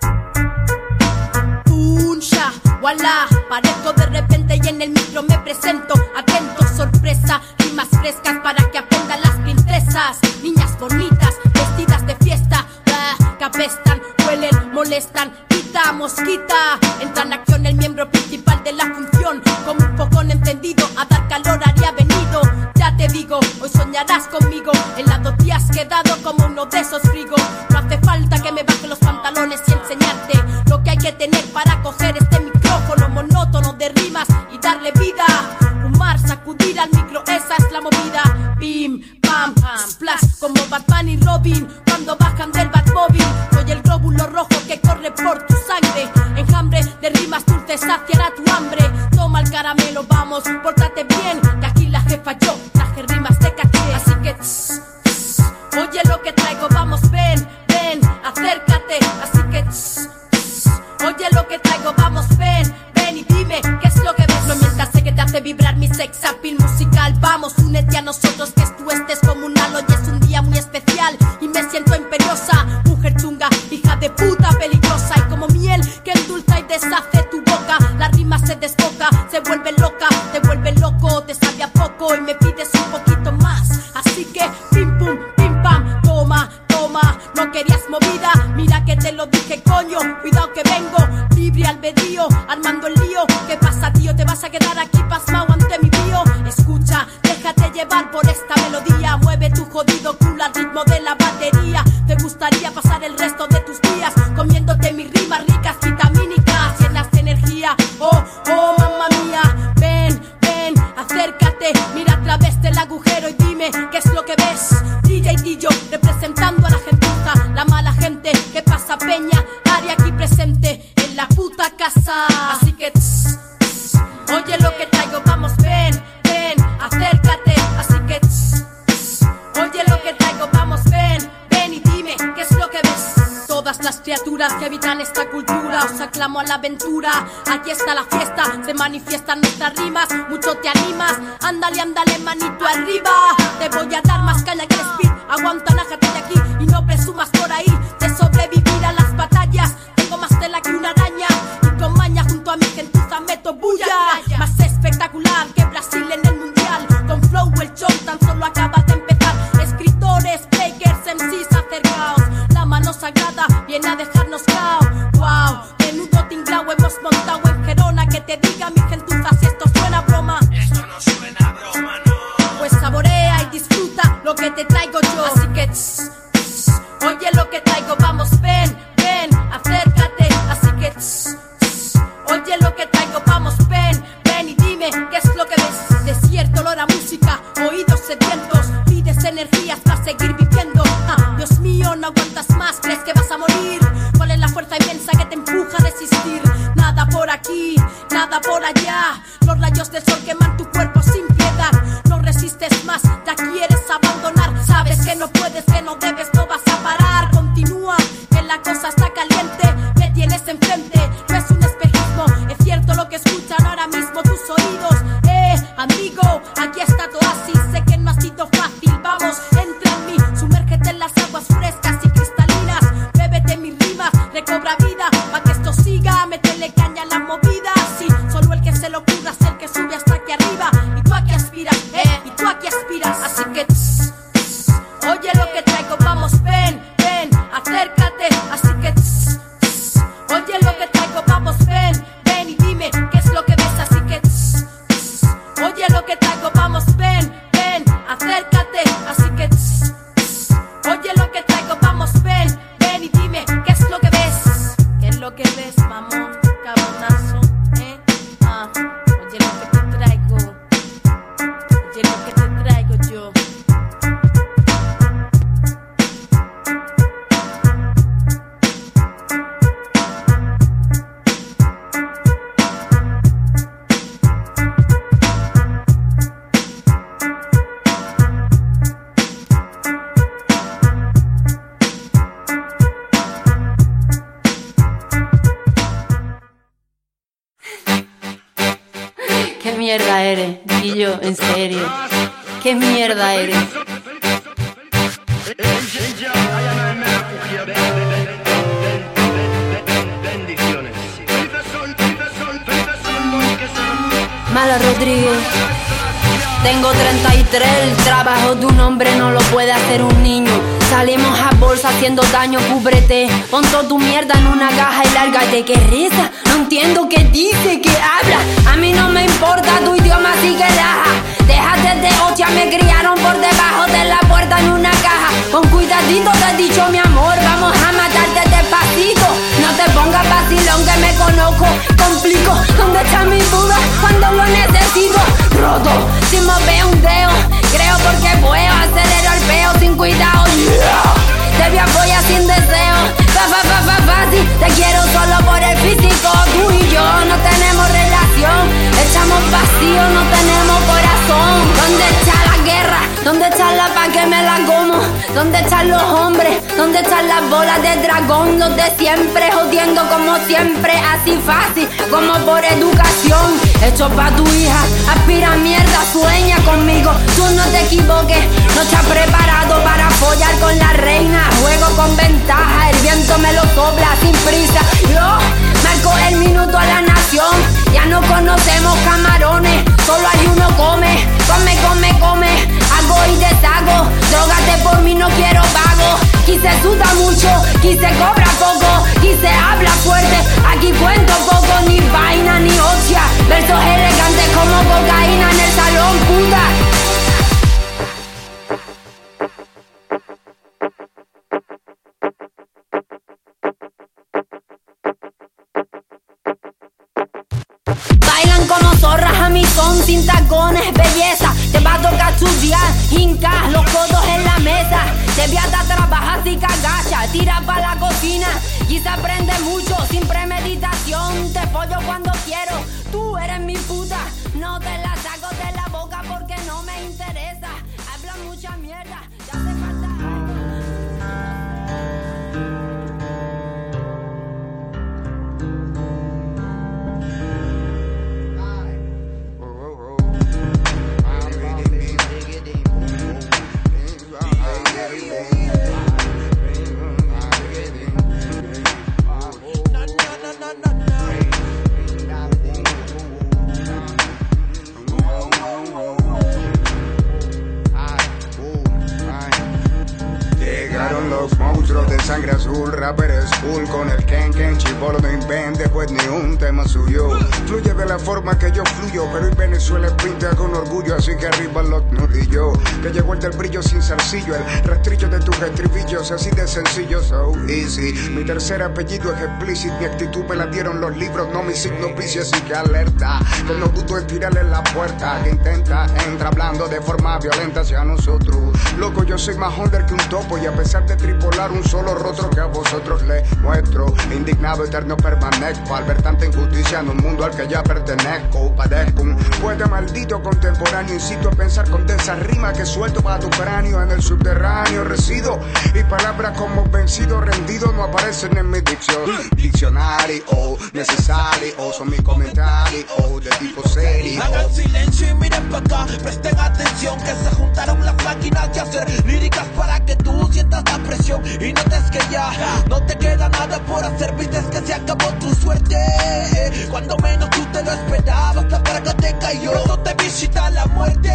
Puncha, voilà, parezco de repente y en el micro me presento. Atento, sorpresa, rimas frescas para que aprendan las princesas. Niñas bonitas, vestidas de fiesta, que apestan, huelen, molestan, quita, mosquita. Entra en acción el miembro principal de la función. Como un fogón encendido, a dar calor haría venido. Ya te digo, hoy soñarás conmigo. En lado te has quedado como uno de esos frigos. No hace falta que me baje los pantalones y enseñarte lo que hay que tener para coger este micrófono monótono de rimas y darle vida. Fumar, sacudir al micro, esa es la movida. Bim, pam, splash, como Batman y Robin cuando bajan del Batmóvil. Soy el glóbulo rojo que corre por tu sangre. Enjambre de rimas dulces saciará tu hambre. Toma el caramelo, vamos, pórtate bien, que aquí la jefa yo traje rimas de caché. Así que oye lo que traigo, vamos, ven, acércate. Así que oye lo que traigo, vamos, ven y dime qué es lo que ves. No mientas, sé que te hace vibrar mi sex appeal musical. Vamos, únete a nosotros, que tú estés como un halo. Y es un día muy especial y me siento imperiosa. Mujer chunga, hija de puta peligrosa. Y como miel que endulza y deshace tu boca, la rima se desboca, se vuelve loca, te vuelve loco, te sabe a poco y me pides un poquito más. Así que pim pum, pim pam, toma, no querías movida, mira que te lo dije, coño, cuidado que vengo, libre albedrío, armando el lío. ¿Qué pasa, tío? ¿Te vas a quedar aquí pasmado ante mi tío? Escucha, déjate llevar por esta melodía, mueve tu jodido culo al ritmo de la batería. Te gustaría pasar el resto de tus días comiéndote mis rimas ricas, vitamínicas, llenas de energía. Oh, mamma mía, ven, acércate, mira a través del agujero y dime qué es lo que ves. DJ Dillo, representando a la gentuza, la mala gente que pasa peña, Ari aquí presente en la puta casa. Así que oye lo que traigo, vamos, ven, acércate. Así que oye lo que traigo, vamos, ven y dime qué es lo que ves. Todas las criaturas que habitan esta cultura, os aclamo a la aventura. Aquí está la fiesta, se manifiestan nuestras rimas. Mucho te animas, ándale, manito arriba. Te voy a dar más caña que el speed. Aguanta, nájate de aquí y no presumas por ahí de sobrevivir a las batallas. Tengo más tela que una araña y con maña junto a mi gentuza meto bulla. Más espectacular que Brasil en el mundial. Con flow el show tan solo acaba de empezar. Escritores, breakers, MCs acercaos. La mano sagrada viene a dejarnos cao. Wow, menudo tinglao hemos montado en Gerona. Que te diga mi gentuza si esto suena broma. Esto no suena broma, no. Pues saborea y disfruta lo que te traigo yo. Así que oye lo que traigo, vamos, ven, acércate. Así que oye lo que traigo, vamos, ven y dime qué es lo que ves. Desierto, olor a música, oídos sedientos, pides energías para seguir viviendo. Dios mío, no aguantas más, crees que vas a morir. ¿Cuál es la fuerza inmensa que te empuja a resistir? Nada por aquí, nada por allá. Los rayos del sol queman tu cuerpo sin piedad. No resistes más, ya quieres abandonar. Sabes que no puedes, que no debes, no vas a parar. Continúa, que la cosa está caliente. Me tienes enfrente, no es un espejismo. Es cierto lo que escuchan ahora mismo tus oídos. Amigo, aquí está tu oasis. Sé que no ha sido fácil, vamos, entra en mí. Sumérgete en las aguas frescas y cristalinas. Bébete mis rimas, recobra vida. Pa' que esto siga, métele caña a la movida. Sí, solo el que se lo ocurra es el que sube hasta aquí arriba. Y tú aquí aspiras, y tú aquí aspiras. Así que oye lo que traigo, vamos, ven, acércate. Así que oye lo que traigo, vamos, ven y dime qué es lo que ves. Así que oye lo que traigo, vamos, ven ¿Qué mierda eres? Y yo, en serio. ¿Qué mierda eres? Mala Rodríguez. Tengo 33, el trabajo de un hombre no lo puede hacer un niño. Salimos a bolsa haciendo daño, cúbrete. Pon toda tu mierda en una caja y lárgate. ¿Qué reza? No entiendo qué dice, qué habla. A mí no me importa tu idioma, así que laja. Déjate de hostia, me criaron por debajo de la puerta en una caja. Con cuidadito te he dicho mi amor, vamos a matarte despacito. No te pongas vacilón que me conozco, complico. ¿Dónde está mi Buda cuando lo necesito? Roto, si mueve un dedo, creo porque puedo. Acelero el peo sin cuidado, yeah. Te voy a sin deseo, fácil. Te quiero solo por el físico. Tú y yo no tenemos relación, echamos vacío, no tenemos corazón. ¿Dónde está la guerra? ¿Dónde está la paz que me la como? ¿Dónde están los hombres? ¿Dónde están las bolas de dragón? Los de siempre, jodiendo como siempre, así fácil como por educación. Hecho pa' tu hija, aspira mierda, sueña conmigo. Tú no te equivoques, no estás preparado para follar con la reina. Juego con ventaja, el viento me lo sopla sin prisa. Yo marco el minuto a la nación. Ya no conocemos camarones, solo hay uno come. Hago y deshago, drógate por mí, no quiero pago. Aquí se suda mucho, aquí se cobra poco, aquí se habla fuerte, aquí cuento poco. Ni vaina ni hostia, versos elegantes como cocaína en el salón, puta. Bailan como zorras a mi son, sin tacones, belleza. Te va a tocar estudiar, hincar los codos en la mesa. Te voy a dar trabajar si cagacha, tira pa' la cocina y se aprende mucho sin premeditación. Te pollo cuando quiero, tú eres mi puta. No te la saco de la boca porque no me interesa. Habla mucha mierda, te hace falta. Los monstruos de sangre azul, rapper es full con el Ken, chibolo no invente pues ni un tema suyo. Fluye de la forma que yo fluyo, pero en Venezuela pinta con orgullo, así que arriba los nudillos. Que llegó el del brillo sin zarcillo, el rastrillo de tus restribillos, así de sencillo, so easy. Mi tercer apellido es explícito, mi actitud me la dieron los libros, no mi signo vicio, así que alerta. Que no dudo en tirarle la puerta, que intenta, entra hablando de forma violenta hacia nosotros. Loco, yo soy más under que un topo y a pesar de tripolar un solo rostro que a vosotros les muestro. Indignado eterno permanezco al ver tanta injusticia en un mundo al que ya pertenezco. Padezco un poeta maldito contemporáneo, incito a pensar con densas rimas que suelto para tu cráneo. En el subterráneo resido y palabras como vencido, rendido no aparecen en mi diccionario necesario, son mis comentarios de tipo serio. Hagan silencio y miren para acá, presten atención que se juntaron las máquinas de hacer líricas para que tú sientas la presión y notes que ya no te queda nada por hacer. Viste que se acabó tu suerte cuando menos tú te lo esperabas, la praga te cayó, pronto te visita la muerte,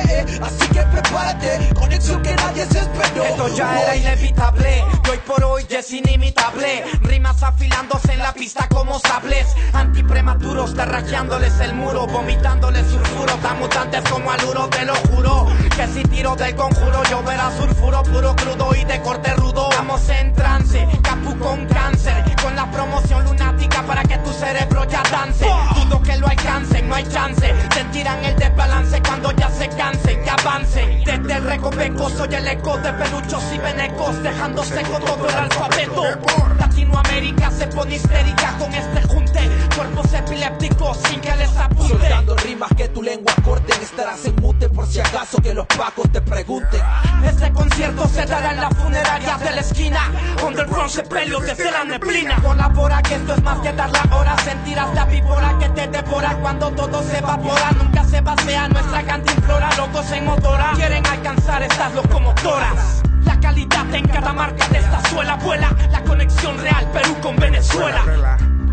así que prepárate, conexión que nadie se esperó. Esto ya era inevitable, y hoy por hoy ya es inimitable. Rimas afilándose en la pista como sables, antiprematuros tarrajeándoles el muro, vomitándoles sulfuro, tan mutantes como aluro. Te lo juro que si tiro del conjuro lloverá sulfuro puro, crudo y de corte rudo. Estamos en trance, capu con cáncer, con la promoción lunática para que tu cerebro ya dance. Dudo que lo alcancen, no hay chance, sentirán el desbalance cuando ya se cansen, que avancen. Desde el recoveco soy el eco de peluchos y venecos, dejando seco todo el alfabeto. Latinoamérica se pone histérica con este junte, cuerpos epilépticos sin que les apunte. Soltando rimas que tu lengua corten, estarás en mute por si acaso que los pacos te pregunten. Este concierto se dará en la funeraria de la esquina, underground se peleo desde la neblina. Colabora que esto es más que dar la hora, sentirás la víbora que te devora cuando todo se evapora, nunca se vacía nuestra cantimplora. Locos en motora, quieren alcanzar estas locomotoras. La calidad en cada marca de esta suela vuela. La conexión real Perú con Venezuela.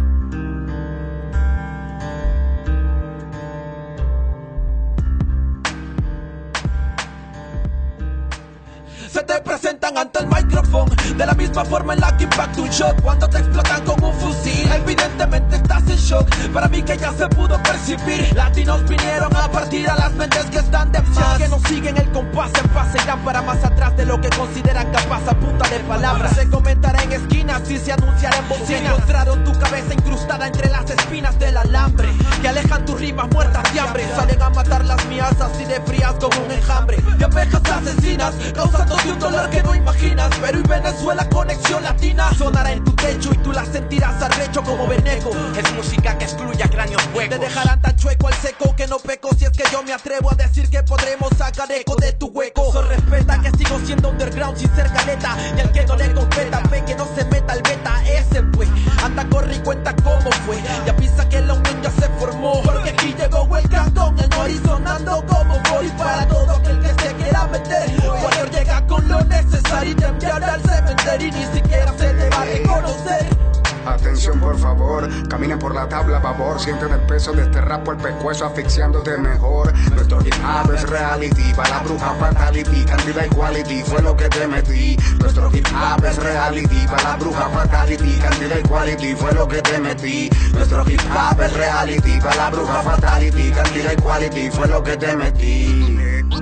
Se te presentan ante el micrófono de la misma forma en la que impacta un shot cuando te explotan con un fusil. Evidentemente estás en shock, para mí que ya se pudo percibir. Latinos vinieron a partir a las mentes que están de más, que no siguen el compás en paz, se irán para más atrás de lo que consideran capaz a punta de palabras. Se comentará en esquinas y se anunciará en bocinas. Encontraron tu cabeza incrustada entre las espinas del alambre que alejan tus rimas muertas de hambre. Salen a matar las mías así de frías como un enjambre de abejas asesinas, causando un dolor que no imaginas. Perú y Venezuela, conexión latina. Sonará en tu techo y tú la sentirás arrecho como Beneco. Es música que excluye a cráneos huecos. Te dejarán tan chueco al seco que no peco. Si es que yo me atrevo a decir que podremos sacar eco de tu hueco. So respeta que sigo siendo underground sin ser caleta. Y al que no le competa, ve que no se meta el beta. Ese pues, anda, corre y cuenta cómo fue. Y avisa que la unión ya se formó. Porque aquí llegó el cantón, el nori sonando como voy. Para todo aquel que se quiera meter, Warrior llega con lo necesario y te enviará al cementerio y ni siquiera se te va a reconocer. Atención por favor, caminen por la tabla babor. Sienten el peso de este rap por el pescuezo asfixiándote mejor. Nuestro hip hop es reality, para la bruja fatality, cantidad equality fue lo que te metí. Nuestro hip hop es reality, para la bruja fatality, cantidad equality fue lo que te metí. Nuestro hip hop es reality, para la bruja fatality, cantidad equality fue lo que te metí.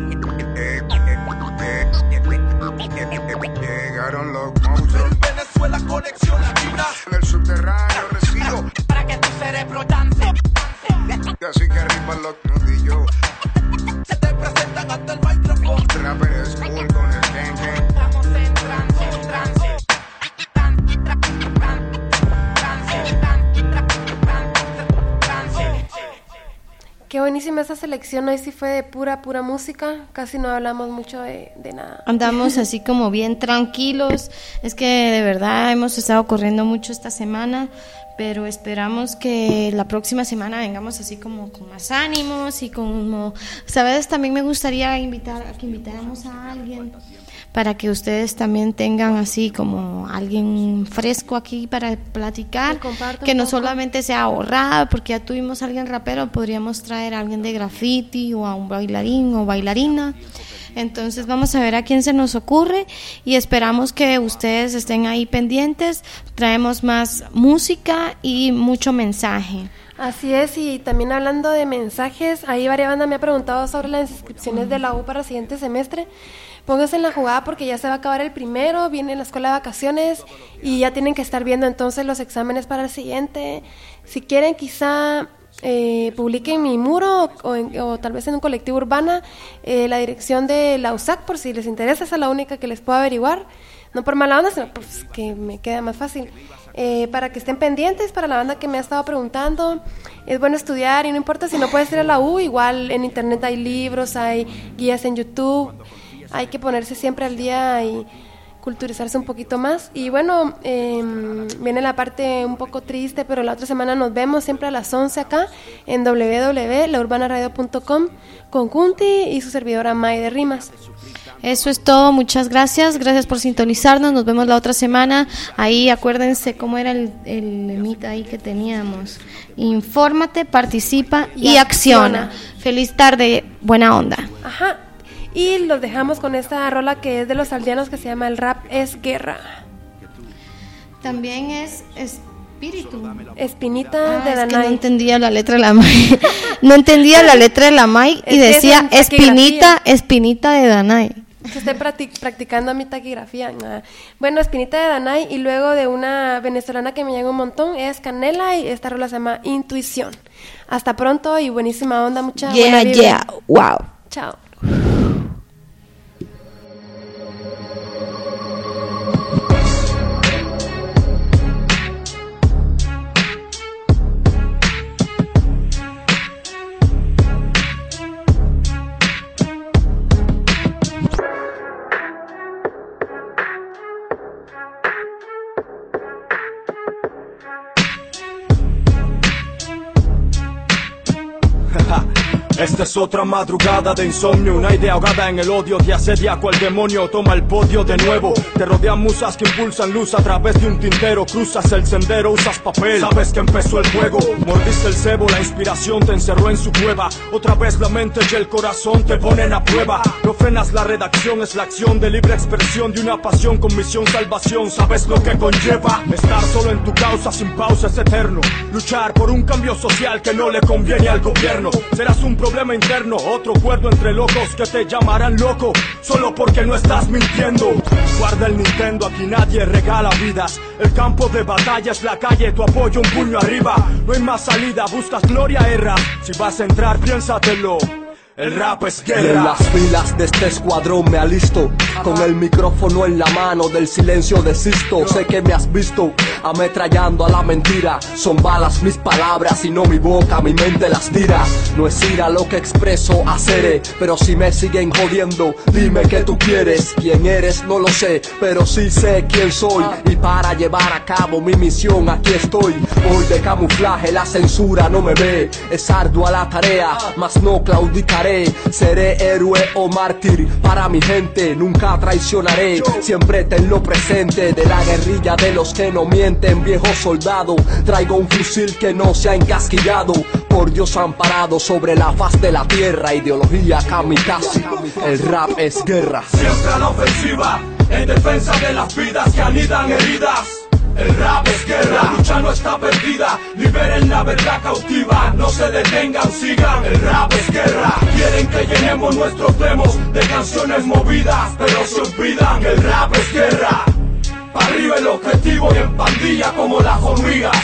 Llegaron los monstruos. En Venezuela, conexión latina. En el subterráneo resido para que tu cerebro dance. Y así que arriba los nudillos. Se te presentan ante el micrófono. Rappers cool con el gang. Estamos en trance, trance. Qué buenísima esa selección, hoy sí fue de pura música, casi no hablamos mucho de nada. Andamos así como bien tranquilos, es que de verdad hemos estado corriendo mucho esta semana, pero esperamos que la próxima semana vengamos así como con más ánimos y como, ¿sabes? También me gustaría que invitáramos a alguien para que ustedes también tengan así como alguien fresco aquí para platicar, que no solamente sea ahorrado, porque ya tuvimos a alguien rapero, podríamos traer a alguien de graffiti o a un bailarín o bailarina. Entonces vamos a ver a quién se nos ocurre y esperamos que ustedes estén ahí pendientes. Traemos más música y mucho mensaje. Así es, y también hablando de mensajes, ahí varias bandas me ha preguntado sobre las inscripciones de la U para el siguiente semestre. Pónganse en la jugada porque ya se va a acabar el primero, viene la escuela de vacaciones y ya tienen que estar viendo entonces los exámenes para el siguiente. Si quieren quizá publiquen mi muro o tal vez en un colectivo urbana la dirección de la USAC por si les interesa, esa es la única que les puedo averiguar, no por mala onda, sino pues que me queda más fácil. Para que estén pendientes, para la banda que me ha estado preguntando, es bueno estudiar y no importa si no puedes ir a la U, igual en internet hay libros, hay guías en YouTube, hay que ponerse siempre al día y culturizarse un poquito más. Y bueno, viene la parte un poco triste, pero la otra semana nos vemos siempre a las 11 acá en www.laurbanaradio.com con Kunti y su servidora May de Rimas. Eso es todo, muchas gracias por sintonizarnos, nos vemos la otra semana. Ahí acuérdense cómo era el lemita ahí que teníamos: infórmate, participa y acciona. Feliz tarde, buena onda. Ajá. Y los dejamos con esta rola que es de los aldeanos que se llama El Rap es Guerra. También es Espíritu. Espinita de Danay. Es que no entendía la letra de la May. No entendía la letra de la May y decía Espinita de Danay. Que estoy practicando mi taquigrafía. Bueno, Espinita de Danay, y luego de una venezolana que me llega un montón es Canela, y esta rola se llama Intuición. Hasta pronto y buenísima onda, mucha buena vibra. Wow. Chao. Esta es otra madrugada de insomnio, una idea ahogada en el odio, te asedia cual demonio, toma el podio de nuevo. Te rodean musas que impulsan luz a través de un tintero, cruzas el sendero, usas papel, sabes que empezó el juego. Mordiste el cebo, la inspiración te encerró en su cueva. Otra vez la mente y el corazón te ponen a prueba. No frenas la redacción, es la acción de libre expresión de una pasión con misión salvación. Sabes lo que conlleva estar solo en tu causa sin pausa es eterno. Luchar por un cambio social que no le conviene al gobierno. Serás un problema interno, otro cuerdo entre locos que te llamarán loco solo porque no estás mintiendo. Guarda el Nintendo, aquí nadie regala vidas. El campo de batalla es la calle, tu apoyo un puño arriba. No hay más salida, buscas gloria, erra. Si vas a entrar, piénsatelo. El rap es guerra. Y en las filas de este escuadrón me alisto, con el micrófono en la mano, del silencio desisto. Sé que me has visto ametrallando a la mentira. Son balas mis palabras y no mi boca, mi mente las tira. No es ira lo que expreso, haceré. Pero si me siguen jodiendo, dime qué tú quieres. Quién eres no lo sé, pero sí sé quién soy. Y para llevar a cabo mi misión aquí estoy. Voy de camuflaje, la censura no me ve. Es ardua la tarea, mas no claudicaré. Seré héroe o mártir para mi gente, nunca traicionaré. Siempre tenlo presente, de la guerrilla de los que no mienten, viejo soldado. Traigo un fusil que no se ha encasquillado, por Dios amparado sobre la faz de la tierra. Ideología kamikaze, el rap es guerra. Siempre a la ofensiva, en defensa de las vidas que anidan heridas. El rap es guerra, la lucha no está perdida. Liberen la verdad cautiva, no se detengan, sigan. El rap es guerra, quieren que llenemos nuestros demos de canciones movidas, pero se olvidan. El rap es guerra, para arriba el objetivo y en pandilla como las hormigas.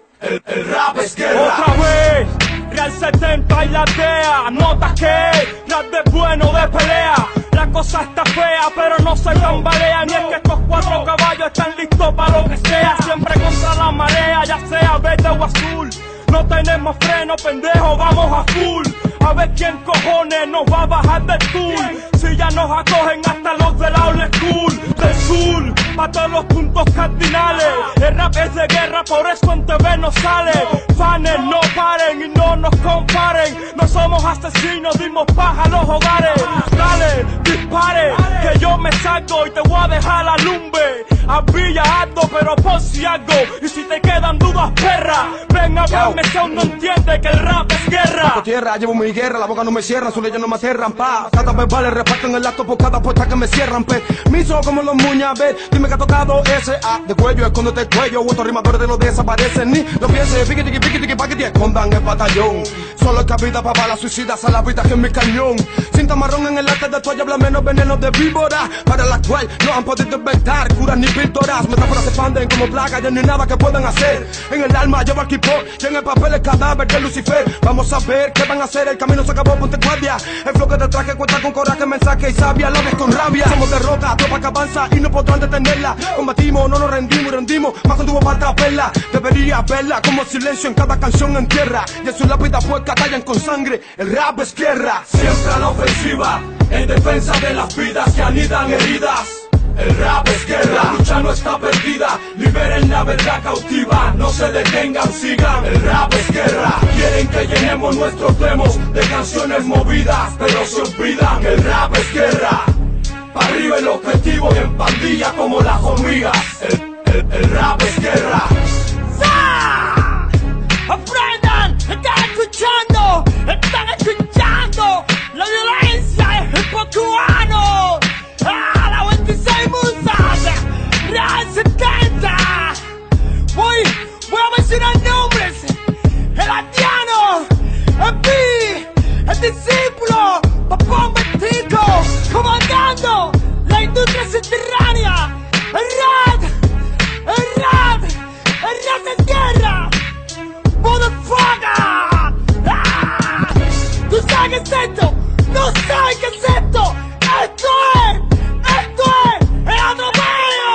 El rap es guerra. Otra vez, Real 70 y la DEA, nota que rap de bueno de pelea. La cosa está fea, pero no se tambalean. Y es que estos 4 caballos están listos para lo que sea. Siempre contra la marea, ya sea verde o azul. No tenemos freno, pendejo, vamos a full. A ver quién cojones nos va a bajar del tour. Si ya nos acogen hasta los de la old school. Del sur, pa' todos los puntos cardinales. El rap es de guerra, por eso en TV no sale. Fanes, no paren y no nos comparen. No somos asesinos, dimos paja a los hogares. Dale, dispare, que yo me salgo y te voy a dejar la lumbre. Había algo, pero por si algo. Y si te quedan dudas, perra, ven a verme si aún no entiende que el rap es guerra. Bajo tierra, llevo mi guerra, la boca no me cierra, sus leyes no me aterran, pa. Cada vez vale, reparten el acto por cada puerta que me cierran, pe. Miso como los muñas, ve, dime que ha tocado ese A de cuello, escóndete el cuello, o estos rimadores de los desaparecen, ni lo pienses, piqui, pa' que te escondan el batallón. Solo es cabida pa' balas suicidas a la vida que en mi cañón. Cinta marrón en el arte de toalla, habla menos veneno de víbora, para la cual no han podido inventar curas ni píldoras. Metáforas se expanden como plagas, ya no hay nada que puedan hacer. En el alma lleva el equipo, y en el papel el cadáver de Lucifer. Vamos a ver qué van a hacer, el camino se acabó, ponte guardia. El flow que te traje cuenta con coraje, mensaje y sabia, la ves con rabia. Somos de roca, tropa que avanza y no podrán detenerla. Combatimos, no nos rendimos, más anduvo para atraparla. Debería verla como silencio en cada canción en tierra. Y en su lápida puerca tallan con sangre, el rap es guerra. Siempre a la ofensiva, en defensa de las vidas que anidan heridas. El rap es guerra, la lucha no está perdida. Liberen la verdad cautiva, no se detengan, sigan. El rap es guerra, quieren que llenemos nuestros demos de canciones movidas, pero se olvidan. El rap es guerra, para arriba el objetivo y en pandilla como las hormigas. El rap es guerra. ¡Aprendan! ¡Están escuchando! ¡La violencia es hip hop cubano! ¡Ah, la 26 musas! ¡Real 70! Voy a mencionar nombres. El haitiano, el Pi, el discípulo, Papón Betico, comandando la industria subterránea. El rap es guerra. Motherfucker. ¿Tú sabes qué es esto? No sabes qué es esto. Esto es el atropello.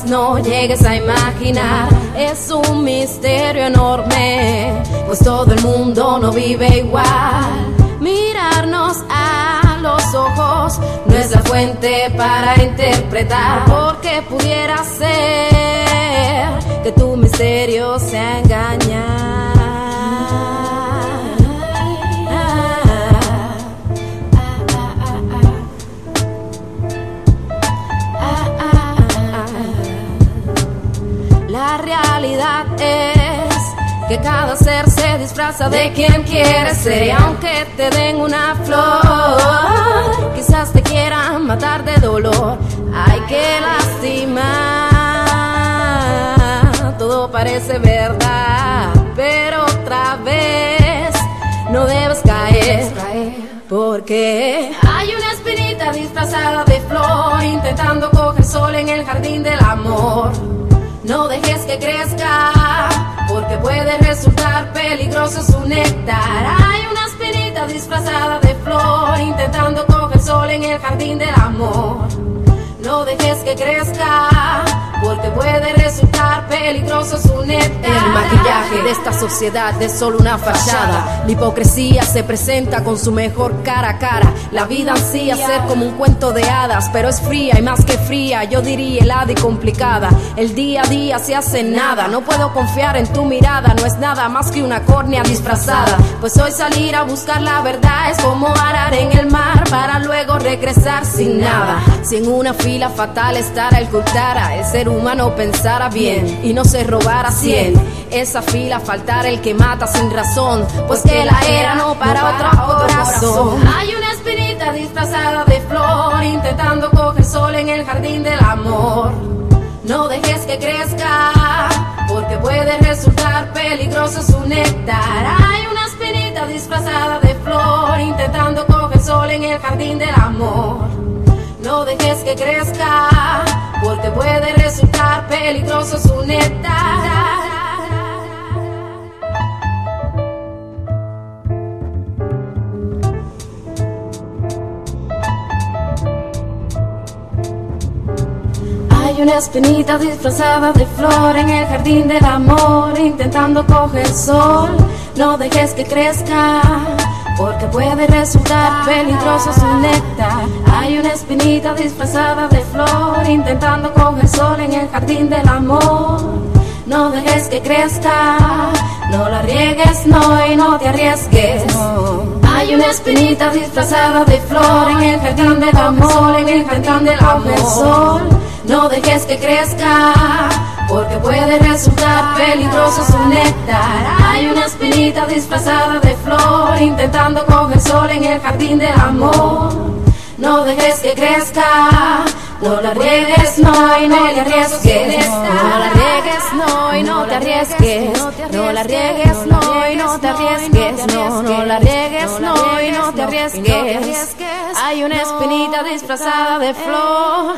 vez no llegues a imaginar. Es un misterio enorme, pues todo el mundo no vive igual. Mirarnos a los ojos no es la fuente para interpretar, porque pudiera ser que tu misterio sea engañar. La realidad es que cada ser se disfraza de quien quiere ser, y aunque te den una flor, quizás te quieran matar de dolor. Hay que lastimar, todo parece verdad, pero otra vez no debes caer, porque hay una espinita disfrazada de flor intentando coger sol en el jardín del amor. No dejes que crezca, porque puede resultar peligroso su néctar. Hay una espinita disfrazada de flor intentando coger sol en el jardín del amor. No dejes que crezca, porque puede resultar peligroso su néctar. El maquillaje de esta sociedad es solo una fachada. La hipocresía se presenta con su mejor cara a cara. La vida ansía ser como un cuento de hadas, pero es fría y más que fría, yo diría helada y complicada. El día a día se hace nada, no puedo confiar en tu mirada. No es nada más que una córnea disfrazada, pues hoy salir a buscar la verdad es como arar en el mar para luego regresar sin nada. Si en una fila fatal estará el que ocultara, el ser humano pensara bien y no se robara 100. Esa fila faltara el que mata sin razón, pues que la era no para otro corazón. Hay una espinita disfrazada de flor intentando coger sol en el jardín del amor. No dejes que crezca, porque puede resultar peligroso su néctar. Hay una espinita disfrazada de flor intentando coger sol en el jardín del amor. No dejes que crezca, porque puede resultar peligroso su néctar. Hay una espinita disfrazada de flor en el jardín del amor intentando coger sol. No dejes que crezca, porque puede resultar peligroso su néctar. Hay una espinita disfrazada de flor intentando coger sol en el jardín del amor. No dejes que crezca, no la riegues, no, y no te arriesgues, no. Hay una espinita disfrazada de flor en el jardín del amor, en el jardín del amor. No dejes que crezca, porque puede resultar peligroso su néctar. Hay una espinita disfrazada de flor intentando coger sol en el jardín del amor. No dejes que crezca, no la riegues, no, y no te arriesgues. No la riegues, no, y no te arriesgues. No la riegues, no, y no te arriesgues. No la riegues, no, y no te arriesgues. Hay una espinita disfrazada de flor.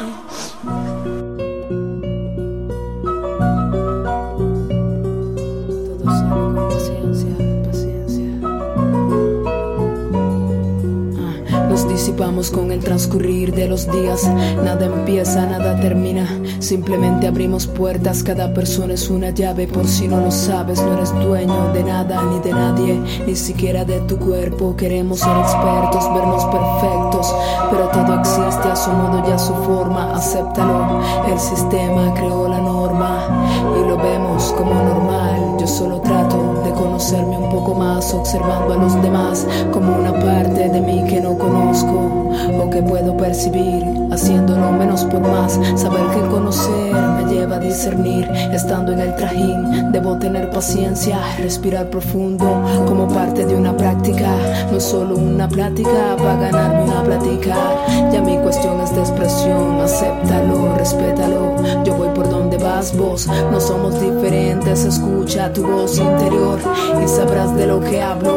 Nos disipamos con el transcurrir de los días. Nada empieza, nada termina. Simplemente abrimos puertas. Cada persona es una llave. Por si no lo sabes, no eres dueño de nada ni de nadie, ni siquiera de tu cuerpo. Queremos ser expertos, vernos perfectos, pero todo existe a su modo y a su forma. Acéptalo, el sistema creó la norma y lo vemos como normal. Yo solo trato de conocerme un poco más, observando a los demás como una parte de mí que no conozco o que puedo percibir, haciéndolo menos por más. Saber que conocer me lleva a discernir. Estando en el trajín debo tener paciencia, respirar profundo como parte de una práctica. No es solo una plática para ganarme una plática. Ya mi cuestión es de expresión. Acéptalo, respétalo. Yo voy por donde vas vos. No somos diferentes, escucha tu voz interior y sabrás de lo que hablo.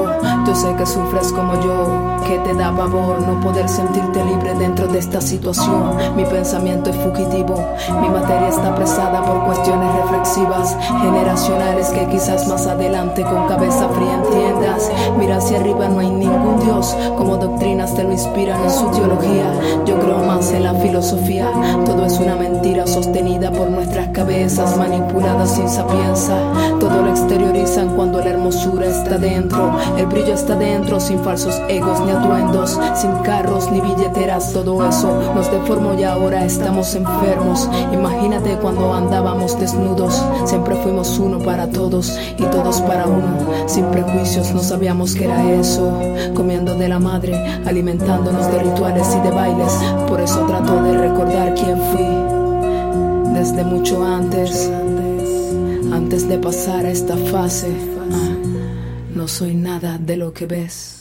Yo sé que sufres como yo, que te da pavor no poder sentirte libre dentro de esta situación. Mi pensamiento es fugitivo, mi materia está apresada por cuestiones reflexivas, generacionales que quizás más adelante con cabeza fría entiendas. Mira hacia arriba, no hay ningún Dios, como doctrinas te lo inspiran en su teología. Yo creo más en la filosofía, todo es una mentira sostenida por nuestras cabezas, manipuladas sin sapienza. Todo lo exteriorizan cuando la hermosura está dentro, el brillo está dentro, sin falsos egos ni atuendos, sin carros ni billeteras. Todo eso nos deformó y ahora estamos enfermos. Imagínate cuando andábamos desnudos, siempre fuimos uno para todos y todos para uno, sin prejuicios, no sabíamos que era eso, comiendo de la madre, alimentándonos de rituales y de bailes. Por eso trato de recordar quién fui desde mucho antes de pasar a esta fase. No soy nada de lo que ves.